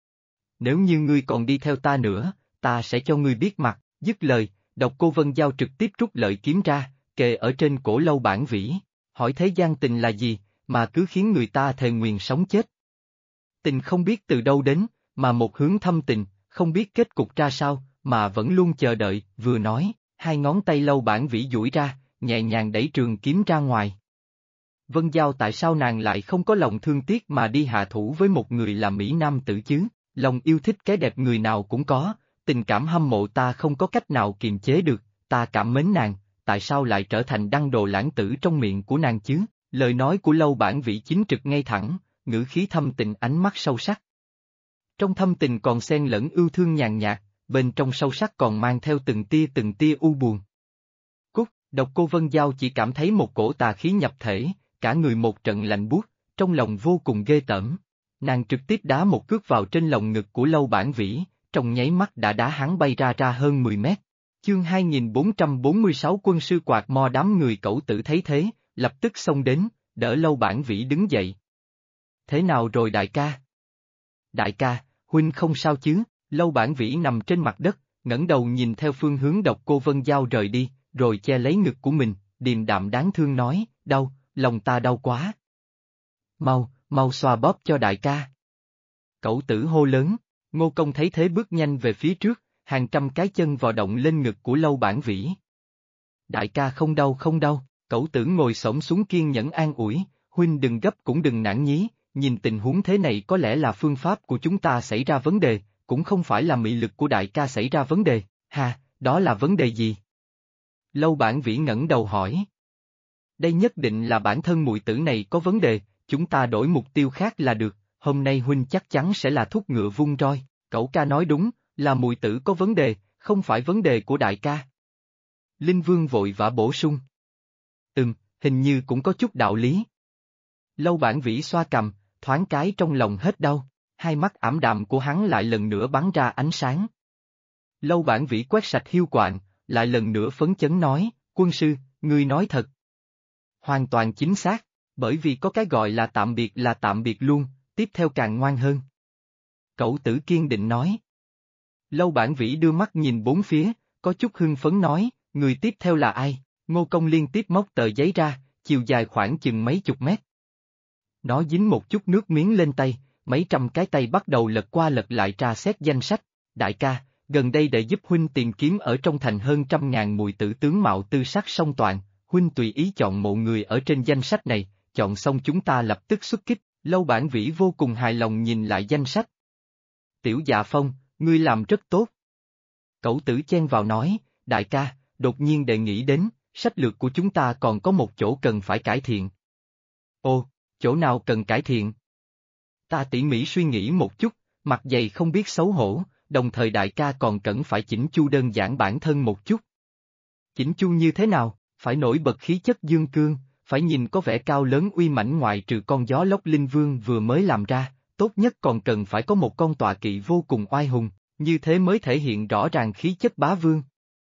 Nếu như ngươi còn đi theo ta nữa, ta sẽ cho ngươi biết mặt, dứt lời, Độc Cô Vân Giao trực tiếp rút lợi kiếm ra, kề ở trên cổ Lâu Bản Vĩ, hỏi thế gian tình là gì, mà cứ khiến người ta thề nguyền sống chết. Tình không biết từ đâu đến, mà một hướng thâm tình, không biết kết cục ra sao, mà vẫn luôn chờ đợi, vừa nói, 2 ngón tay Lâu Bản Vĩ duỗi ra, nhẹ nhàng đẩy trường kiếm ra ngoài. Vân Giao tại sao nàng lại không có lòng thương tiếc mà đi hạ thủ với một người là Mỹ Nam tử chứ, lòng yêu thích cái đẹp người nào cũng có, tình cảm hâm mộ ta không có cách nào kiềm chế được, ta cảm mến nàng, tại sao lại trở thành Đăng Đồ lãng tử trong miệng của nàng chứ, lời nói của Lâu Bản Vĩ chính trực ngay thẳng, ngữ khí thâm tình ánh mắt sâu sắc. Trong thâm tình còn xen lẫn yêu thương nhàn nhạt, bên trong sâu sắc còn mang theo từng tia u buồn. Độc Cô Vân Giao chỉ cảm thấy một cổ tà khí nhập thể, cả người một trận lạnh buốt, trong lòng vô cùng ghê tởm. Nàng trực tiếp đá một cước vào trên lồng ngực của Lâu Bản Vĩ, trong nháy mắt đã đá hắn bay ra hơn 10 mét. Chương 2446 Quân sư quạt mo đám người Cẩu Tử thấy thế, lập tức xông đến, đỡ Lâu Bản Vĩ đứng dậy. Thế nào rồi đại ca? Đại ca, huynh không sao chứ? Lâu Bản Vĩ nằm trên mặt đất, ngẩng đầu nhìn theo phương hướng Độc Cô Vân Giao rời đi, rồi che lấy ngực của mình, điềm đạm đáng thương nói, đau, lòng ta đau quá. Mau xoa bóp cho đại ca. Cẩu Tử hô lớn, Ngô Công thấy thế bước nhanh về phía trước, hàng trăm cái chân vò động lên ngực của Lâu Bản Vĩ. Đại ca không đau, Cẩu Tử ngồi xổm xuống kiên nhẫn an ủi, huynh đừng gấp cũng đừng nản chí, nhìn tình huống thế này có lẽ là phương pháp của chúng ta xảy ra vấn đề, cũng không phải là mị lực của đại ca xảy ra vấn đề, đó là vấn đề gì? Lâu Bản Vĩ ngẩng đầu hỏi. Đây nhất định là bản thân muội tử này có vấn đề, chúng ta đổi mục tiêu khác là được, hôm nay huynh chắc chắn sẽ là thúc ngựa vung roi, Cẩu ca nói đúng, là muội tử có vấn đề, không phải vấn đề của đại ca. Linh Vương vội vã bổ sung. Hình như cũng có chút đạo lý. Lâu Bản Vĩ xoa cằm, thoáng cái trong lòng hết đau, hai mắt ảm đạm của hắn lại lần nữa bắn ra ánh sáng. Lâu Bản Vĩ quét sạch hiu quạnh, lại lần nữa phấn chấn nói, quân sư, ngươi nói thật. Hoàn toàn chính xác, bởi vì có cái gọi là tạm biệt luôn, tiếp theo càng ngoan hơn. Cẩu tử kiên định nói. Lâu Bản Vĩ đưa mắt nhìn bốn phía, có chút hưng phấn nói, người tiếp theo là ai? Ngô Công liên tiếp móc tờ giấy ra, chiều dài khoảng chừng mấy chục mét. Nó dính một chút nước miếng lên tay, mấy trăm cái tay bắt đầu lật qua lật lại tra xét danh sách. Đại ca, gần đây để giúp huynh tìm kiếm ở trong thành hơn 100.000 mùi tử tướng mạo tư sắc song toàn, huynh tùy ý chọn một người ở trên danh sách này, chọn xong chúng ta lập tức xuất kích. Lâu Bản Vĩ vô cùng hài lòng nhìn lại danh sách. Tiểu Dạ Phong, ngươi làm rất tốt. Cẩu tử chen vào nói, đại ca, đột nhiên đề nghị đến, sách lược của chúng ta còn có một chỗ cần phải cải thiện. Ồ, chỗ nào cần cải thiện? Ta tỉ mỉ suy nghĩ một chút, mặt dày không biết xấu hổ, đồng thời đại ca còn cần phải chỉnh chu đơn giản bản thân một chút. Chỉnh chu như thế nào? Phải nổi bật khí chất dương cương, phải nhìn có vẻ cao lớn uy mãnh, ngoại trừ con gió lốc linh vương vừa mới làm ra, tốt nhất còn cần phải có một con tọa kỵ vô cùng oai hùng, như thế mới thể hiện rõ ràng khí chất bá vương.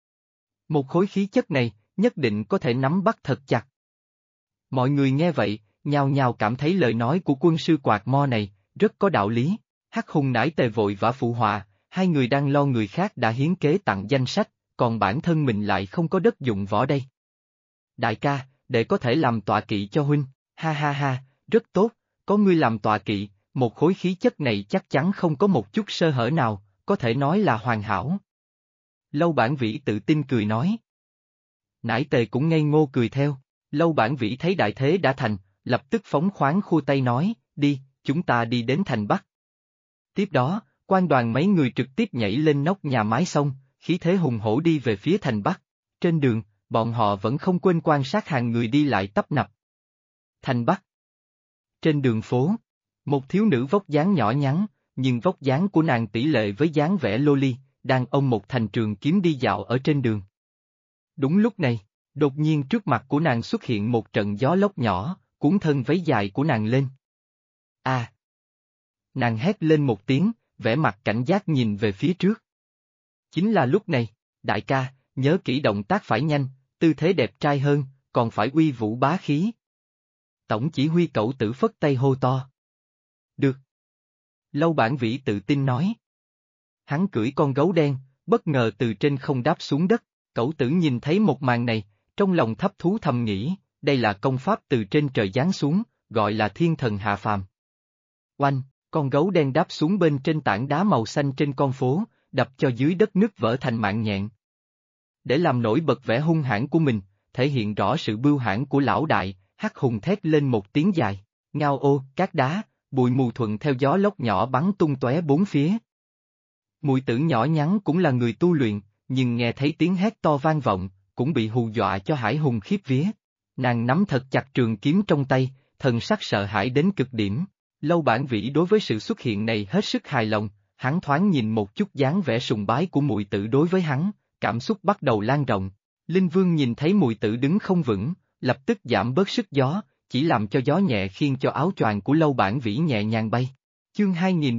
Một khối khí chất này, nhất định có thể nắm bắt thật chặt. Mọi người nghe vậy, nhao nhao cảm thấy lời nói của quân sư Quạt Mo này, rất có đạo lý. Hắc Hùng Nải Tề vội vã phụ họa, hai người đang lo người khác đã hiến kế tặng danh sách, còn bản thân mình lại không có đất dụng võ đây. Đại ca, để có thể làm tọa kỵ cho huynh, ha ha ha, rất tốt, có ngươi làm tọa kỵ, một khối khí chất này chắc chắn không có một chút sơ hở nào, có thể nói là hoàn hảo. Lâu Bản Vĩ tự tin cười nói. Nải Tề cũng ngây ngô cười theo, Lâu Bản Vĩ thấy đại thế đã thành, lập tức phóng khoáng khua tay nói, đi, chúng ta đi đến thành Bắc. Tiếp đó, quan đoàn mấy người trực tiếp nhảy lên nóc nhà mái xong, khí thế hùng hổ đi về phía thành Bắc. Trên đường, bọn họ vẫn không quên quan sát hàng người đi lại tấp nập. Thành Bắc. Trên đường phố, một thiếu nữ vóc dáng nhỏ nhắn, nhưng vóc dáng của nàng tỷ lệ với dáng vẻ loli, đang ôm một thanh trường kiếm đi dạo ở trên đường. Đúng lúc này, đột nhiên trước mặt của nàng xuất hiện một trận gió lốc nhỏ, cuốn thân váy dài của nàng lên. À! Nàng hét lên một tiếng, vẻ mặt cảnh giác nhìn về phía trước. Chính là lúc này, đại ca, nhớ kỹ động tác phải nhanh, tư thế đẹp trai hơn, còn phải uy vũ bá khí. Tổng chỉ huy Cẩu Tử phất tay hô to. Được. Lâu Bản Vĩ tự tin nói. Hắn cưỡi con gấu đen, bất ngờ từ trên không đáp xuống đất, Cẩu Tử nhìn thấy một màn này, trong lòng thấp thú thầm nghĩ, đây là công pháp từ trên trời giáng xuống, gọi là thiên thần hạ phàm. Oanh, con gấu đen đáp xuống bên trên tảng đá màu xanh trên con phố, đập cho dưới đất nứt vỡ thành mạng nhện. Để làm nổi bật vẻ hung hãn của mình, thể hiện rõ sự bưu hãn của lão đại, Hắc Hùng thét lên một tiếng dài, ngao ô, cát đá, bụi mù thuận theo gió lốc nhỏ bắn tung tóe bốn phía. Mùi tử nhỏ nhắn cũng là người tu luyện, nhưng nghe thấy tiếng hét to vang vọng, cũng bị hù dọa cho hải hùng khiếp vía. Nàng nắm thật chặt trường kiếm trong tay, thần sắc sợ hãi đến cực điểm. Lâu Bản Vĩ đối với sự xuất hiện này hết sức hài lòng, hắn thoáng nhìn một chút dáng vẻ sùng bái của muội tử đối với hắn, cảm xúc bắt đầu lan rộng. Linh Vương nhìn thấy muội tử đứng không vững, lập tức giảm bớt sức gió, chỉ làm cho gió nhẹ khiêng cho áo choàng của Lâu Bản Vĩ nhẹ nhàng bay. Chương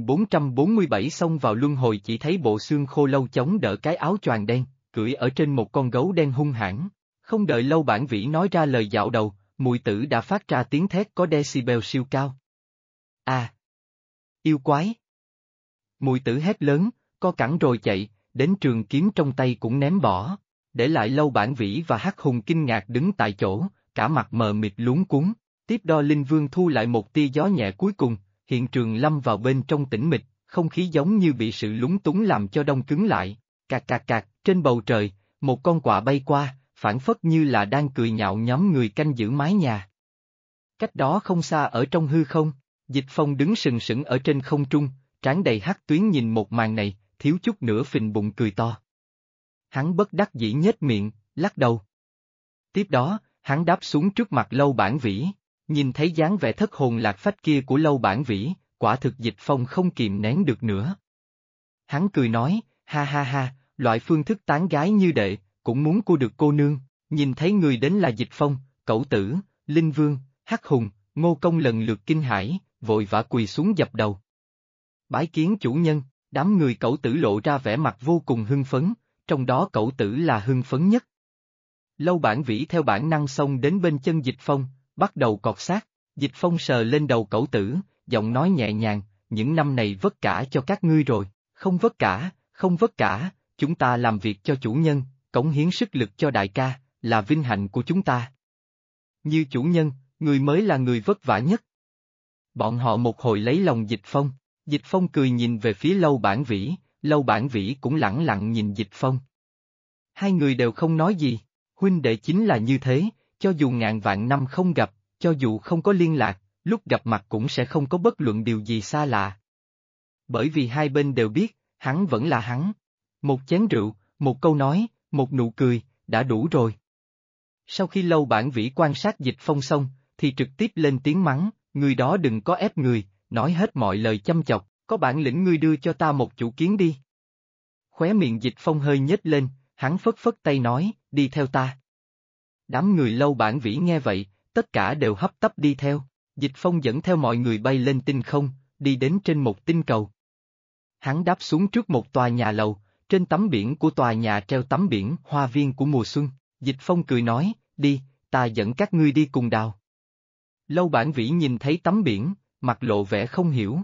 2447 xông vào luân hồi, chỉ thấy bộ xương khô lâu chống đỡ cái áo choàng đen, cưỡi ở trên một con gấu đen hung hãn. Không đợi Lâu Bản Vĩ nói ra lời dạo đầu, muội tử đã phát ra tiếng thét có decibel siêu cao. À! Yêu quái! Muội tử hét lớn, co cẳng rồi chạy, đến trường kiếm trong tay cũng ném bỏ, để lại Lâu Bản Vĩ và Hắc Hùng kinh ngạc đứng tại chỗ, cả mặt mờ mịt luống cuống. Tiếp đó Linh Vương thu lại một tia gió nhẹ cuối cùng, hiện trường lâm vào bên trong tĩnh mịch, không khí giống như bị sự lúng túng làm cho đông cứng lại. Cạc cạc cạc, trên bầu trời, một con quạ bay qua, phảng phất như là đang cười nhạo nhóm người canh giữ mái nhà. Cách đó không xa ở trong hư không, Dịch Phong đứng sừng sững ở trên không trung, trán đầy hắc tuyến nhìn một màn này, thiếu chút nữa phình bụng cười to. Hắn bất đắc dĩ nhếch miệng, lắc đầu. Tiếp đó, hắn đáp xuống trước mặt Lâu Bản Vĩ, nhìn thấy dáng vẻ thất hồn lạc phách kia của Lâu Bản Vĩ, quả thực Dịch Phong không kìm nén được nữa. Hắn cười nói, ha ha ha, loại phương thức tán gái như đệ, cũng muốn cua được cô nương. Nhìn thấy người đến là Dịch Phong, Cẩu Tử, Linh Vương, Hắc Hùng, Ngô Công lần lượt kinh hãi, vội vã quỳ xuống dập đầu. Bái kiến chủ nhân, đám người Cẩu Tử lộ ra vẻ mặt vô cùng hưng phấn, trong đó Cẩu Tử là hưng phấn nhất. Lâu Bản Vĩ theo bản năng xông đến bên chân Dịch Phong, bắt đầu cọt sát. Dịch Phong sờ lên đầu Cẩu Tử, giọng nói nhẹ nhàng, những năm này vất cả cho các ngươi rồi, không vất cả, không vất cả, chúng ta làm việc cho chủ nhân, cống hiến sức lực cho đại ca, là vinh hạnh của chúng ta. Như chủ nhân, người mới là người vất vả nhất. Bọn họ một hồi lấy lòng Dịch Phong cười nhìn về phía Lâu Bản Vĩ, Lâu Bản Vĩ cũng lẳng lặng nhìn Dịch Phong. Hai người đều không nói gì, huynh đệ chính là như thế, cho dù ngàn vạn năm không gặp, cho dù không có liên lạc, lúc gặp mặt cũng sẽ không có bất luận điều gì xa lạ. Bởi vì hai bên đều biết, hắn vẫn là hắn. Một chén rượu, một câu nói, một nụ cười, đã đủ rồi. Sau khi Lâu Bản Vĩ quan sát Dịch Phong xong, thì trực tiếp lên tiếng mắng, người đó đừng có ép người, nói hết mọi lời chăm chọc, có bản lĩnh ngươi đưa cho ta một chủ kiến đi. Khóe miệng Dịch Phong hơi nhếch lên, hắn phất phất tay nói, đi theo ta. Đám người Lâu Bản Vĩ nghe vậy, tất cả đều hấp tấp đi theo. Dịch Phong dẫn theo mọi người bay lên tinh không, đi đến trên một tinh cầu. Hắn đáp xuống trước một tòa nhà lầu, trên tấm biển của tòa nhà treo tấm biển Hoa viên của mùa xuân. Dịch Phong cười nói, đi, ta dẫn các ngươi đi cùng đào. Lâu Bản Vĩ nhìn thấy tấm biển, mặt lộ vẻ không hiểu.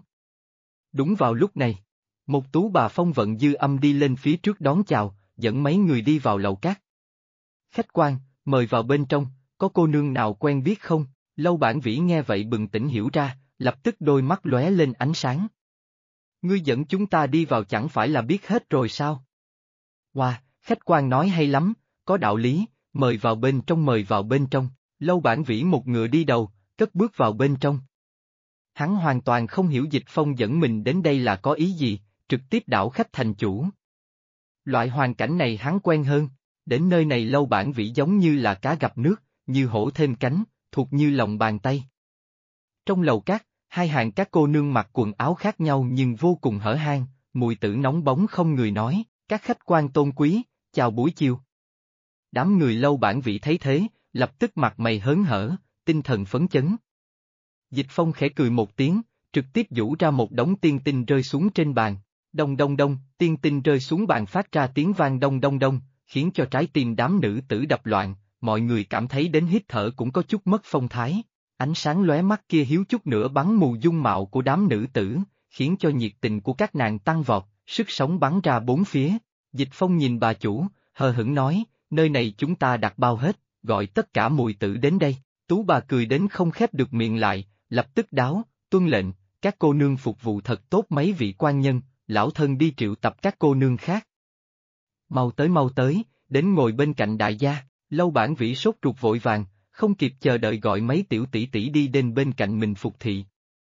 Đúng vào lúc này, một tú bà phong vận dư âm đi lên phía trước đón chào, dẫn mấy người đi vào lầu cát. Khách quan, mời vào bên trong, có cô nương nào quen biết không? Lâu Bản Vĩ nghe vậy bừng tỉnh hiểu ra, lập tức đôi mắt lóe lên ánh sáng. Ngươi dẫn chúng ta đi vào chẳng phải là biết hết rồi sao? Wow, khách quan nói hay lắm, có đạo lý, mời vào bên trong mời vào bên trong. Lâu Bản Vĩ một ngựa đi đầu, cất bước vào bên trong. Hắn hoàn toàn không hiểu Dịch Phong dẫn mình đến đây là có ý gì, trực tiếp đảo khách thành chủ. Loại hoàn cảnh này hắn quen hơn, đến nơi này Lâu Bản Vĩ giống như là cá gặp nước, như hổ thêm cánh, thuộc như lòng bàn tay. Trong lầu cát, hai hàng các cô nương mặc quần áo khác nhau nhưng vô cùng hở hang, mùi tử nóng bóng không người nói, các khách quan tôn quý, chào buổi chiều. Đám người Lâu Bản Vĩ thấy thế, lập tức mặt mày hớn hở, tinh thần phấn chấn. Dịch Phong khẽ cười một tiếng, trực tiếp giũ ra một đống tiên tinh rơi xuống trên bàn. Đông đông đông, tiên tinh rơi xuống bàn phát ra tiếng vang đông đông đông, khiến cho trái tim đám nữ tử đập loạn, mọi người cảm thấy đến hít thở cũng có chút mất phong thái. Ánh sáng lóe mắt kia hiếu chút nữa bắn mù dung mạo của đám nữ tử, khiến cho nhiệt tình của các nàng tăng vọt, sức sống bắn ra bốn phía. Dịch Phong nhìn bà chủ, hờ hững nói, nơi này chúng ta đặt bao hết, gọi tất cả mùi tử đến đây. Tú bà cười đến không khép được miệng lại, lập tức đáo, tuân lệnh, các cô nương phục vụ thật tốt mấy vị quan nhân, lão thân đi triệu tập các cô nương khác. Mau tới, đến ngồi bên cạnh đại gia. Lâu Bản Vĩ sốt ruột vội vàng, không kịp chờ đợi gọi mấy tiểu tỷ tỷ đi đến bên cạnh mình phục thị.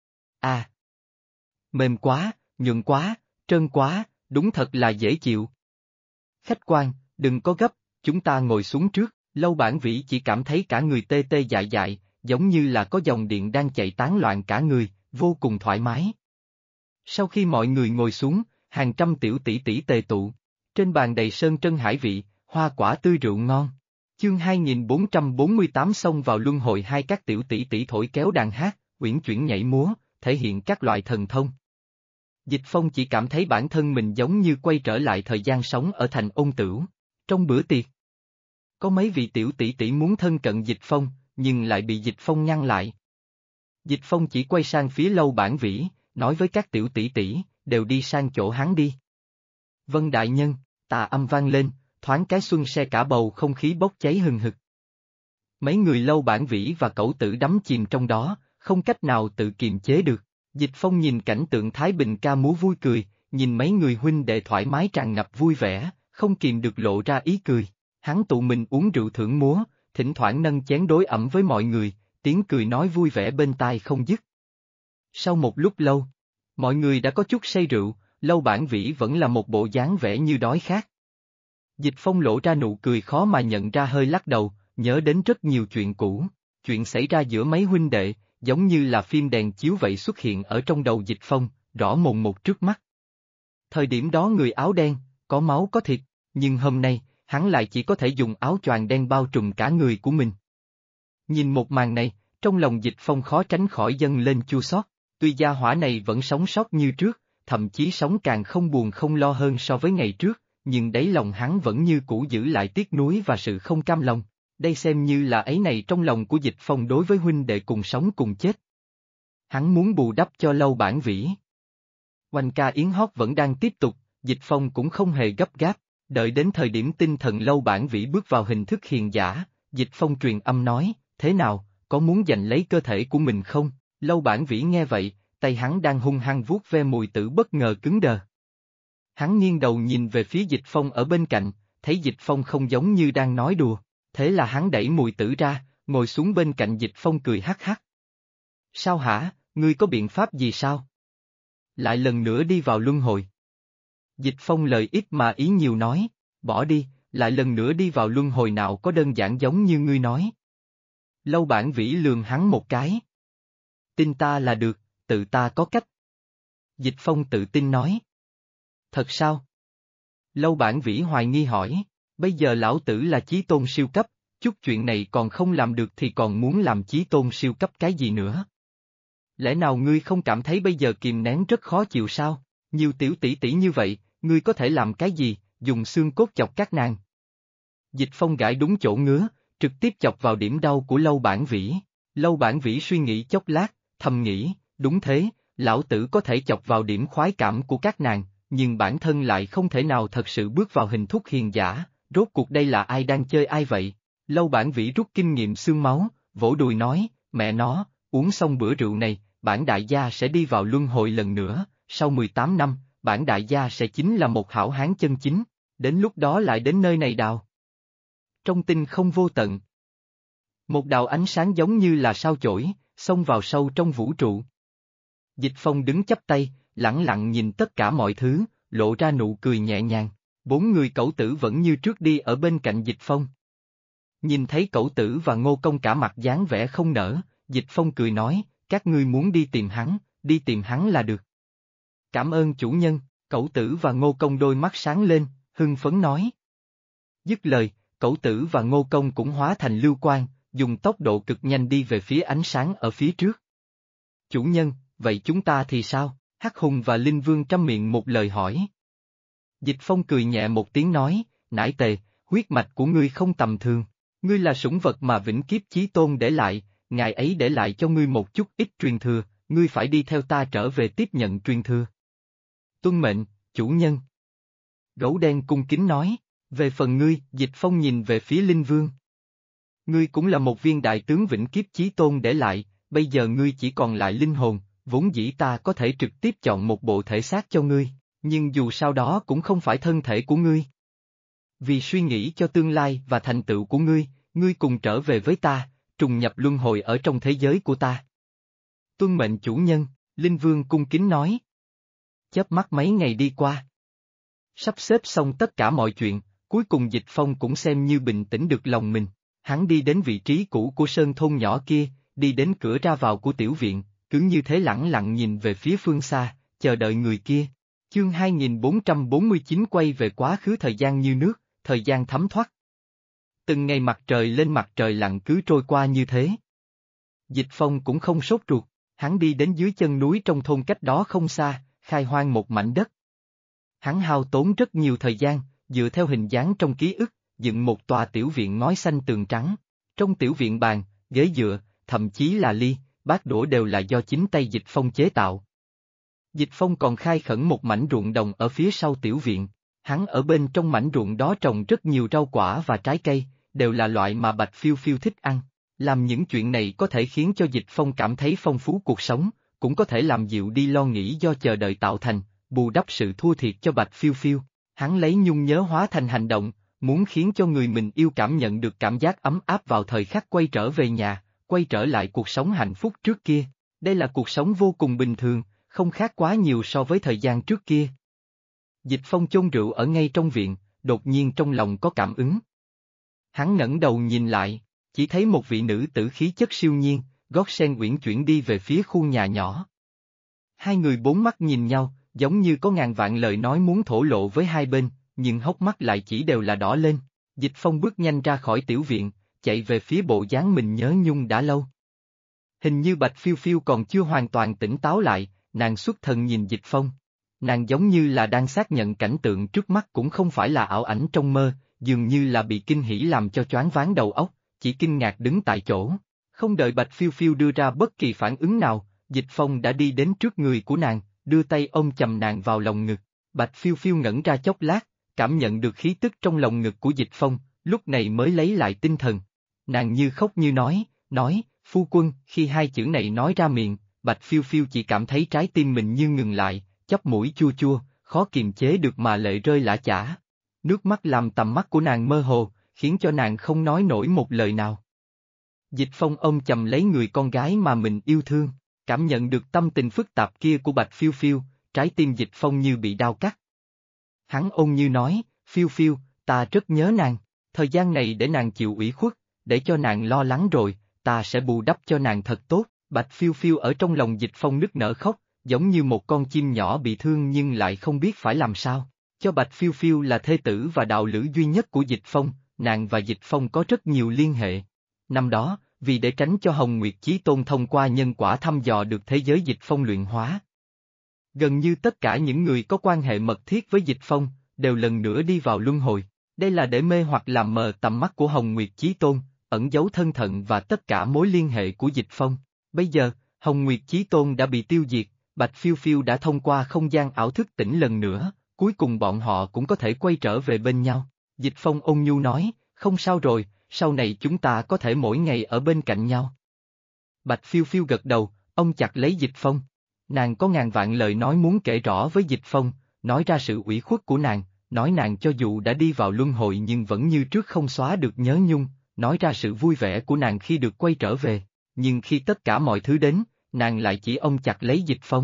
À! Mềm quá, nhuận quá, trơn quá, đúng thật là dễ chịu. Khách quan, đừng có gấp, chúng ta ngồi xuống trước. Lâu Bản Vĩ chỉ cảm thấy cả người tê tê dại dại, giống như là có dòng điện đang chạy tán loạn cả người, vô cùng thoải mái. Sau khi mọi người ngồi xuống, hàng trăm tiểu tỷ tỷ tề tụ. Trên bàn đầy sơn trân hải vị, hoa quả tươi rượu ngon. Chương 2448 xông vào luân hồi hai các tiểu tỷ tỷ thổi kéo đàn hát, uyển chuyển nhảy múa, thể hiện các loại thần thông. Dịch Phong chỉ cảm thấy bản thân mình giống như quay trở lại thời gian sống ở thành Ôn Tửu. Trong bữa tiệc, có mấy vị tiểu tỷ tỷ muốn thân cận Dịch Phong, nhưng lại bị Dịch Phong ngăn lại. Dịch Phong chỉ quay sang phía Lâu Bản Vĩ, nói với các tiểu tỷ tỷ, đều đi sang chỗ hắn đi. Vân đại nhân, tà âm vang lên, thoáng cái xuân xe cả bầu không khí bốc cháy hừng hực. Mấy người Lâu Bản Vĩ và Cẩu Tử đắm chìm trong đó, không cách nào tự kiềm chế được. Dịch Phong nhìn cảnh tượng Thái Bình ca múa vui cười, nhìn mấy người huynh đệ thoải mái tràn ngập vui vẻ, không kìm được lộ ra ý cười. Hắn tụ mình uống rượu thưởng múa, thỉnh thoảng nâng chén đối ẩm với mọi người, tiếng cười nói vui vẻ bên tai không dứt. Sau một lúc lâu, mọi người đã có chút say rượu, Lâu Bản Vĩ vẫn là một bộ dáng vẻ như đói khát. Dịch Phong lộ ra nụ cười khó mà nhận ra hơi lắc đầu, nhớ đến rất nhiều chuyện cũ, chuyện xảy ra giữa mấy huynh đệ, giống như là phim đèn chiếu vậy xuất hiện ở trong đầu Dịch Phong, rõ mồn một trước mắt. Thời điểm đó người áo đen, có máu có thịt, nhưng hôm nay, hắn lại chỉ có thể dùng áo choàng đen bao trùm cả người của mình. Nhìn một màn này, trong lòng Dịch Phong khó tránh khỏi dâng lên chua xót. Tuy gia hỏa này vẫn sống sót như trước, thậm chí sống càng không buồn không lo hơn so với ngày trước, nhưng đáy lòng hắn vẫn như cũ giữ lại tiếc nuối và sự không cam lòng. Đây xem như là áy này trong lòng của Dịch Phong đối với huynh đệ cùng sống cùng chết. Hắn muốn bù đắp cho Lâu Bản Vĩ. Oanh ca yến hót vẫn đang tiếp tục, Dịch Phong cũng không hề gấp gáp, đợi đến thời điểm tinh thần Lâu Bản Vĩ bước vào hình thức hiền giả, Dịch Phong truyền âm nói, thế nào, có muốn giành lấy cơ thể của mình không? Lâu Bản Vĩ nghe vậy, tay hắn đang hung hăng vuốt ve mùi tử bất ngờ cứng đờ. Hắn nghiêng đầu nhìn về phía Dịch Phong ở bên cạnh, thấy Dịch Phong không giống như đang nói đùa, thế là hắn đẩy mùi tử ra, ngồi xuống bên cạnh Dịch Phong cười hắc hắc. Sao hả, ngươi có biện pháp gì sao? Lại lần nữa đi vào luân hồi. Dịch Phong lời ít mà ý nhiều nói, bỏ đi, lại lần nữa đi vào luân hồi nào có đơn giản giống như ngươi nói. Lâu Bản Vĩ lườm hắn một cái. Tin ta là được, tự ta có cách. Dịch Phong tự tin nói. Thật sao? Lâu Bản Vĩ hoài nghi hỏi, bây giờ lão tử là chí tôn siêu cấp, chút chuyện này còn không làm được thì còn muốn làm chí tôn siêu cấp cái gì nữa? Lẽ nào ngươi không cảm thấy bây giờ kìm nén rất khó chịu sao? Nhiều tiểu tỷ tỷ như vậy, ngươi có thể làm cái gì, dùng xương cốt chọc các nàng? Dịch Phong gãi đúng chỗ ngứa, trực tiếp chọc vào điểm đau của Lâu Bản Vĩ. Lâu Bản Vĩ suy nghĩ chốc lát, thầm nghĩ, đúng thế, lão tử có thể chọc vào điểm khoái cảm của các nàng, nhưng bản thân lại không thể nào thật sự bước vào hình thức hiền giả, rốt cuộc đây là ai đang chơi ai vậy? Lâu Bản Vĩ rút kinh nghiệm xương máu, vỗ đùi nói, mẹ nó, uống xong bữa rượu này, bản đại gia sẽ đi vào luân hồi lần nữa, sau 18 năm, bản đại gia sẽ chính là một hảo hán chân chính, đến lúc đó lại đến nơi này đào. Trong tinh không vô tận. Một đạo ánh sáng giống như là sao chổi, xông vào sâu trong vũ trụ. Dịch Phong đứng chắp tay, lẳng lặng nhìn tất cả mọi thứ, lộ ra nụ cười nhẹ nhàng. 4 người cẩu tử vẫn như trước đi ở bên cạnh Dịch Phong. Nhìn thấy cẩu tử và Ngô Công cả mặt dáng vẻ không nở, Dịch Phong cười nói, các ngươi muốn đi tìm hắn là được. Cảm ơn chủ nhân, cẩu tử và Ngô Công đôi mắt sáng lên, hưng phấn nói. Dứt lời, cẩu tử và Ngô Công cũng hóa thành lưu quang, dùng tốc độ cực nhanh đi về phía ánh sáng ở phía trước. Chủ nhân, vậy chúng ta thì sao? Hắc Hùng và Linh Vương trăm miệng một lời hỏi. Dịch Phong cười nhẹ một tiếng nói, nải tề, huyết mạch của ngươi không tầm thường, ngươi là sủng vật mà Vĩnh Kiếp Chí Tôn để lại, ngài ấy để lại cho ngươi một chút ít truyền thừa, ngươi phải đi theo ta trở về tiếp nhận truyền thừa. Tuân mệnh, chủ nhân. Gấu đen cung kính nói, về phần ngươi, Dịch Phong nhìn về phía Linh Vương. Ngươi cũng là một viên đại tướng Vĩnh Kiếp Chí Tôn để lại, bây giờ ngươi chỉ còn lại linh hồn, vốn dĩ ta có thể trực tiếp chọn một bộ thể xác cho ngươi, nhưng dù sao đó cũng không phải thân thể của ngươi. Vì suy nghĩ cho tương lai và thành tựu của ngươi, ngươi cùng trở về với ta, trùng nhập luân hồi ở trong thế giới của ta. Tuân mệnh chủ nhân, Linh Vương cung kính nói. Chớp mắt mấy ngày đi qua. Sắp xếp xong tất cả mọi chuyện, cuối cùng Dịch Phong cũng xem như bình tĩnh được lòng mình. Hắn đi đến vị trí cũ của sơn thôn nhỏ kia, đi đến cửa ra vào của tiểu viện, cứ như thế lẳng lặng nhìn về phía phương xa, chờ đợi người kia. Chương 2449 quay về quá khứ thời gian như nước, thời gian thấm thoát. Từng ngày mặt trời lên mặt trời lặn cứ trôi qua như thế. Dịch Phong cũng không sốt ruột, hắn đi đến dưới chân núi trong thôn cách đó không xa, khai hoang một mảnh đất. Hắn hao tốn rất nhiều thời gian, dựa theo hình dáng trong ký ức, dựng một tòa tiểu viện ngói xanh tường trắng. Trong tiểu viện bàn, ghế dựa, thậm chí là ly, bát đũa đều là do chính tay Dịch Phong chế tạo. Dịch Phong còn khai khẩn một mảnh ruộng đồng ở phía sau tiểu viện. Hắn ở bên trong mảnh ruộng đó trồng rất nhiều rau quả và trái cây, đều là loại mà Bạch Phiêu Phiêu thích ăn. Làm những chuyện này có thể khiến cho Dịch Phong cảm thấy phong phú cuộc sống, cũng có thể làm dịu đi lo nghĩ do chờ đợi tạo thành, bù đắp sự thua thiệt cho Bạch Phiêu Phiêu. Hắn lấy nhung nhớ hóa thành hành động, muốn khiến cho người mình yêu cảm nhận được cảm giác ấm áp vào thời khắc quay trở về nhà, quay trở lại cuộc sống hạnh phúc trước kia. Đây là cuộc sống vô cùng bình thường, không khác quá nhiều so với thời gian trước kia. Dịch Phong chôn rượu ở ngay trong viện, đột nhiên trong lòng có cảm ứng. Hắn ngẩng đầu nhìn lại, chỉ thấy một vị nữ tử khí chất siêu nhiên, gót sen uyển chuyển đi về phía khu nhà nhỏ. Hai người bốn mắt nhìn nhau, giống như có ngàn vạn lời nói muốn thổ lộ với hai bên, nhưng hốc mắt lại chỉ đều là đỏ lên. Dịch Phong bước nhanh ra khỏi tiểu viện, chạy về phía bộ dáng mình nhớ nhung đã lâu. Hình như Bạch Phiêu Phiêu còn chưa hoàn toàn tỉnh táo lại, nàng xuất thần nhìn Dịch Phong. Nàng giống như là đang xác nhận cảnh tượng trước mắt cũng không phải là ảo ảnh trong mơ, dường như là bị kinh hỉ làm cho choáng váng đầu óc, chỉ kinh ngạc đứng tại chỗ. Không đợi Bạch Phiêu Phiêu đưa ra bất kỳ phản ứng nào, Dịch Phong đã đi đến trước người của nàng, đưa tay ôm chầm nàng vào lòng ngực. Bạch Phiêu Phiêu ngẩn ra chốc lát, cảm nhận được khí tức trong lòng ngực của Dịch Phong, lúc này mới lấy lại tinh thần. Nàng như khóc như nói, phu quân, khi hai chữ này nói ra miệng, Bạch Phiêu Phiêu chỉ cảm thấy trái tim mình như ngừng lại, chóp mũi chua chua, khó kiềm chế được mà lệ rơi lã chã. Nước mắt làm tầm mắt của nàng mơ hồ, khiến cho nàng không nói nổi một lời nào. Dịch Phong ôm chầm lấy người con gái mà mình yêu thương, cảm nhận được tâm tình phức tạp kia của Bạch Phiêu Phiêu, trái tim Dịch Phong như bị đau cắt. Hắn ôn như nói, Phiêu Phiêu, ta rất nhớ nàng, thời gian này để nàng chịu ủy khuất, để cho nàng lo lắng rồi, ta sẽ bù đắp cho nàng thật tốt. Bạch Phiêu Phiêu ở trong lòng Dịch Phong nức nở khóc, giống như một con chim nhỏ bị thương nhưng lại không biết phải làm sao. Cho Bạch Phiêu Phiêu là thê tử và đạo lữ duy nhất của Dịch Phong, nàng và Dịch Phong có rất nhiều liên hệ. Năm đó, vì để tránh cho Hồng Nguyệt Chí Tôn thông qua nhân quả thăm dò được thế giới Dịch Phong luyện hóa. Gần như tất cả những người có quan hệ mật thiết với Dịch Phong, đều lần nữa đi vào luân hồi. Đây là để mê hoặc làm mờ tầm mắt của Hồng Nguyệt Chí Tôn, ẩn giấu thân phận và tất cả mối liên hệ của Dịch Phong. Bây giờ, Hồng Nguyệt Chí Tôn đã bị tiêu diệt, Bạch Phiêu Phiêu đã thông qua không gian ảo thức tỉnh lần nữa, cuối cùng bọn họ cũng có thể quay trở về bên nhau. Dịch Phong ôn nhu nói, không sao rồi, sau này chúng ta có thể mỗi ngày ở bên cạnh nhau. Bạch Phiêu Phiêu gật đầu, ông chặt lấy Dịch Phong. Nàng có ngàn vạn lời nói muốn kể rõ với Dịch Phong, nói ra sự ủy khuất của nàng, nói nàng cho dù đã đi vào luân hồi nhưng vẫn như trước không xóa được nhớ nhung, nói ra sự vui vẻ của nàng khi được quay trở về, nhưng khi tất cả mọi thứ đến, nàng lại chỉ ôm chặt lấy Dịch Phong.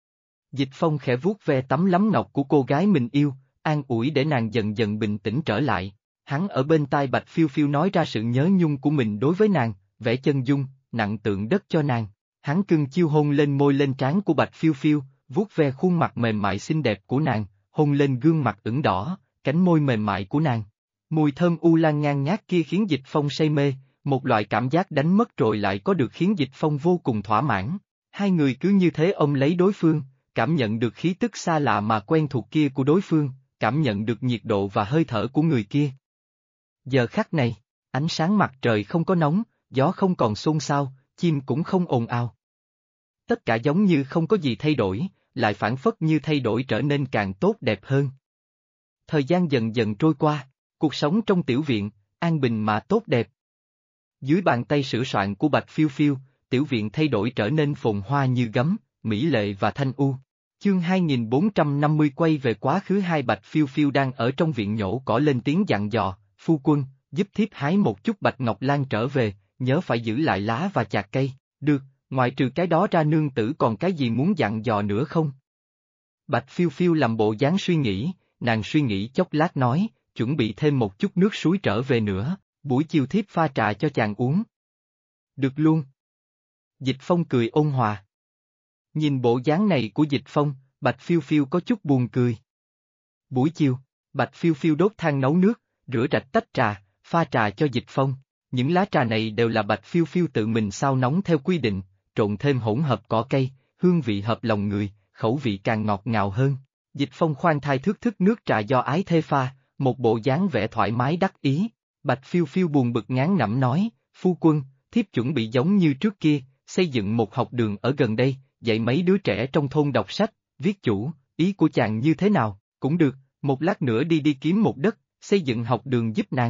Dịch Phong khẽ vuốt ve tấm lắm ngọc của cô gái mình yêu, an ủi để nàng dần dần bình tĩnh trở lại. Hắn ở bên tai Bạch Phiêu Phiêu nói ra sự nhớ nhung của mình đối với nàng, vẽ chân dung, nặng tượng đất cho nàng. Hắn cưng chiêu hôn lên môi lên trán của Bạch Phiêu Phiêu, vuốt ve khuôn mặt mềm mại xinh đẹp của nàng, hôn lên gương mặt ửng đỏ, cánh môi mềm mại của nàng. Mùi thơm u lan ngang ngát kia khiến Dịch Phong say mê, một loại cảm giác đánh mất rồi lại có được khiến Dịch Phong vô cùng thỏa mãn. Hai người cứ như thế ôm lấy đối phương, cảm nhận được khí tức xa lạ mà quen thuộc kia của đối phương, cảm nhận được nhiệt độ và hơi thở của người kia. Giờ khắc này, ánh sáng mặt trời không có nóng, gió không còn xôn xao, chim cũng không ồn ào. Tất cả giống như không có gì thay đổi, lại phảng phất như thay đổi trở nên càng tốt đẹp hơn. Thời gian dần dần trôi qua, cuộc sống trong tiểu viện, an bình mà tốt đẹp. Dưới bàn tay sửa soạn của Bạch Phiêu Phiêu, tiểu viện thay đổi trở nên phồn hoa như gấm, mỹ lệ và thanh u. Chương 2450 quay về quá khứ. Hai Bạch Phiêu Phiêu đang ở trong viện nhổ cỏ lên tiếng dặn dò, phu quân, giúp thiếp hái một chút bạch ngọc lan trở về, nhớ phải giữ lại lá và chạc cây, được, ngoại trừ cái đó ra nương tử còn cái gì muốn dặn dò nữa không? Bạch Phiêu Phiêu làm bộ dáng suy nghĩ, nàng suy nghĩ chốc lát nói, chuẩn bị thêm một chút nước suối trở về nữa, buổi chiều thiếp pha trà cho chàng uống. Được luôn. Dịch Phong cười ôn hòa. Nhìn bộ dáng này của Dịch Phong, Bạch Phiêu Phiêu có chút buồn cười. Buổi chiều, Bạch Phiêu Phiêu đốt than nấu nước, rửa rạch tách trà, pha trà cho Dịch Phong. Những lá trà này đều là Bạch Phiêu Phiêu tự mình xào nóng theo quy định, trộn thêm hỗn hợp cỏ cây, hương vị hợp lòng người, khẩu vị càng ngọt ngào hơn. Dịch Phong khoan thai thưởng thức nước trà do ái thê pha, một bộ dáng vẻ thoải mái đắc ý. Bạch Phiêu Phiêu buồn bực ngán ngẩm nói, phu quân, thiếp chuẩn bị giống như trước kia, xây dựng một học đường ở gần đây, dạy mấy đứa trẻ trong thôn đọc sách, viết chủ, ý của chàng như thế nào, cũng được, một lát nữa đi kiếm một đất, xây dựng học đường giúp nàng.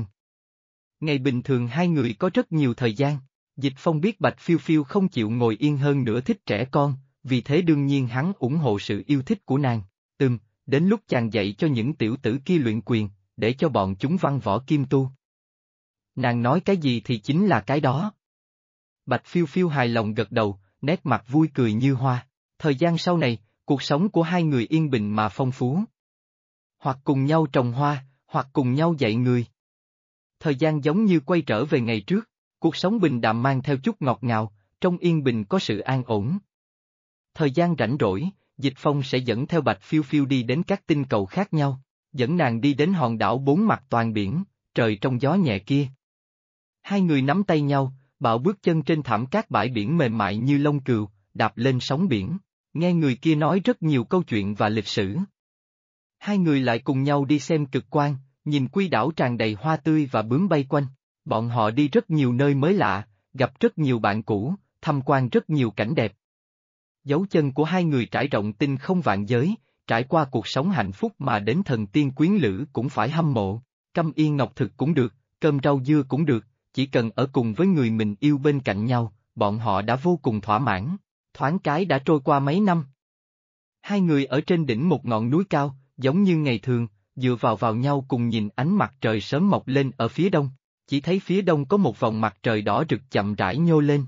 Ngày bình thường hai người có rất nhiều thời gian, Dịch Phong biết Bạch Phiêu Phiêu không chịu ngồi yên hơn nữa thích trẻ con, vì thế đương nhiên hắn ủng hộ sự yêu thích của nàng. Đến lúc chàng dạy cho những tiểu tử kia luyện quyền, để cho bọn chúng văn võ kim tu. Nàng nói cái gì thì chính là cái đó. Bạch Phiêu Phiêu hài lòng gật đầu, nét mặt vui cười như hoa. Thời gian sau này, cuộc sống của hai người yên bình mà phong phú. Hoặc cùng nhau trồng hoa, hoặc cùng nhau dạy người. Thời gian giống như quay trở về ngày trước, cuộc sống bình đạm mang theo chút ngọt ngào, trong yên bình có sự an ổn. Thời gian rảnh rỗi, Dịch Phong sẽ dẫn theo Bạch Phiêu Phiêu đi đến các tinh cầu khác nhau, dẫn nàng đi đến hòn đảo bốn mặt toàn biển, trời trong gió nhẹ kia. Hai người nắm tay nhau, bạo bước chân trên thảm cát bãi biển mềm mại như lông cừu, đạp lên sóng biển. Nghe người kia nói rất nhiều câu chuyện và lịch sử. Hai người lại cùng nhau đi xem cực quang, nhìn Quy đảo tràn đầy hoa tươi và bướm bay quanh. Bọn họ đi rất nhiều nơi mới lạ, gặp rất nhiều bạn cũ, tham quan rất nhiều cảnh đẹp. Dấu chân của hai người trải rộng tinh không vạn giới, trải qua cuộc sống hạnh phúc mà đến thần tiên quyến lữ cũng phải hâm mộ. Câm yên ngọc thực cũng được, cơm rau dưa cũng được, chỉ cần ở cùng với người mình yêu bên cạnh nhau, bọn họ đã vô cùng thỏa mãn. Thoáng cái đã trôi qua mấy năm. Hai người ở trên đỉnh một ngọn núi cao, giống như ngày thường, dựa vào nhau cùng nhìn ánh mặt trời sớm mọc lên ở phía đông, chỉ thấy phía đông có một vòng mặt trời đỏ rực chậm rãi nhô lên.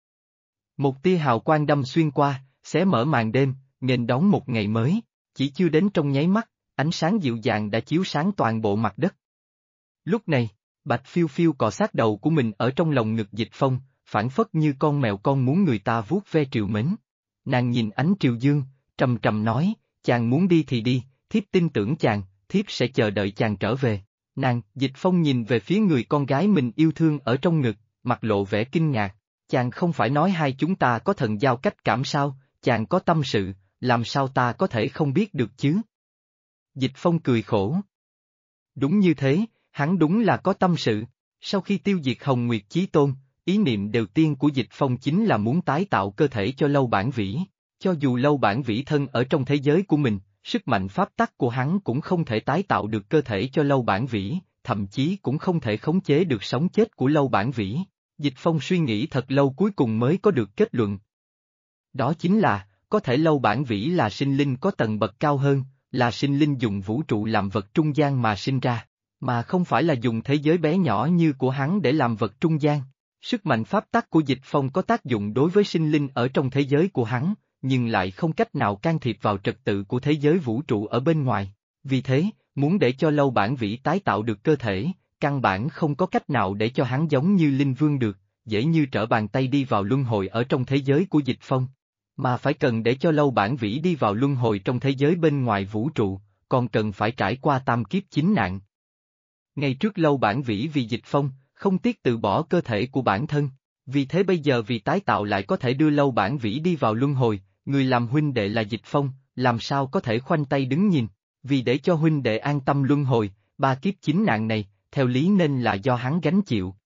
Một tia hào quang đâm xuyên qua, xé mở màn đêm, nghênh đón một ngày mới, chỉ chưa đến trong nháy mắt, ánh sáng dịu dàng đã chiếu sáng toàn bộ mặt đất. Lúc này, Bạch Phiêu Phiêu cọ sát đầu của mình ở trong lòng ngực Dịch Phong, phảng phất như con mèo con muốn người ta vuốt ve triều mến. Nàng nhìn ánh triều dương, trầm trầm nói, chàng muốn đi thì đi, thiếp tin tưởng chàng, thiếp sẽ chờ đợi chàng trở về. Nàng, Dịch Phong nhìn về phía người con gái mình yêu thương ở trong ngực, mặt lộ vẻ kinh ngạc. Chàng không phải nói hai chúng ta có thần giao cách cảm sao, chàng có tâm sự, làm sao ta có thể không biết được chứ? Dịch Phong cười khổ. Đúng như thế, hắn đúng là có tâm sự. Sau khi tiêu diệt Hồng Nguyệt Chí Tôn, ý niệm đầu tiên của Dịch Phong chính là muốn tái tạo cơ thể cho Lâu Bản Vĩ. Cho dù Lâu Bản Vĩ thân ở trong thế giới của mình, sức mạnh pháp tắc của hắn cũng không thể tái tạo được cơ thể cho Lâu Bản Vĩ, thậm chí cũng không thể khống chế được sống chết của Lâu Bản Vĩ. Dịch Phong suy nghĩ thật lâu cuối cùng mới có được kết luận. Đó chính là, có thể Lâu Bản Vĩ là sinh linh có tầng bậc cao hơn, là sinh linh dùng vũ trụ làm vật trung gian mà sinh ra, mà không phải là dùng thế giới bé nhỏ như của hắn để làm vật trung gian. Sức mạnh pháp tắc của Dịch Phong có tác dụng đối với sinh linh ở trong thế giới của hắn, nhưng lại không cách nào can thiệp vào trật tự của thế giới vũ trụ ở bên ngoài. Vì thế, muốn để cho Lâu Bản Vĩ tái tạo được cơ thể, căn bản không có cách nào để cho hắn giống như Linh Vương được, dễ như trở bàn tay đi vào luân hồi ở trong thế giới của Dịch Phong. Mà phải cần để cho Lâu Bản Vĩ đi vào luân hồi trong thế giới bên ngoài vũ trụ, còn cần phải trải qua tam kiếp chín nạn. Ngày trước Lâu Bản Vĩ vì Dịch Phong, không tiếc từ bỏ cơ thể của bản thân, vì thế bây giờ vì tái tạo lại có thể đưa Lâu Bản Vĩ đi vào luân hồi, người làm huynh đệ là Dịch Phong, làm sao có thể khoanh tay đứng nhìn, vì để cho huynh đệ an tâm luân hồi, ba kiếp chín nạn này, theo lý nên là do hắn gánh chịu.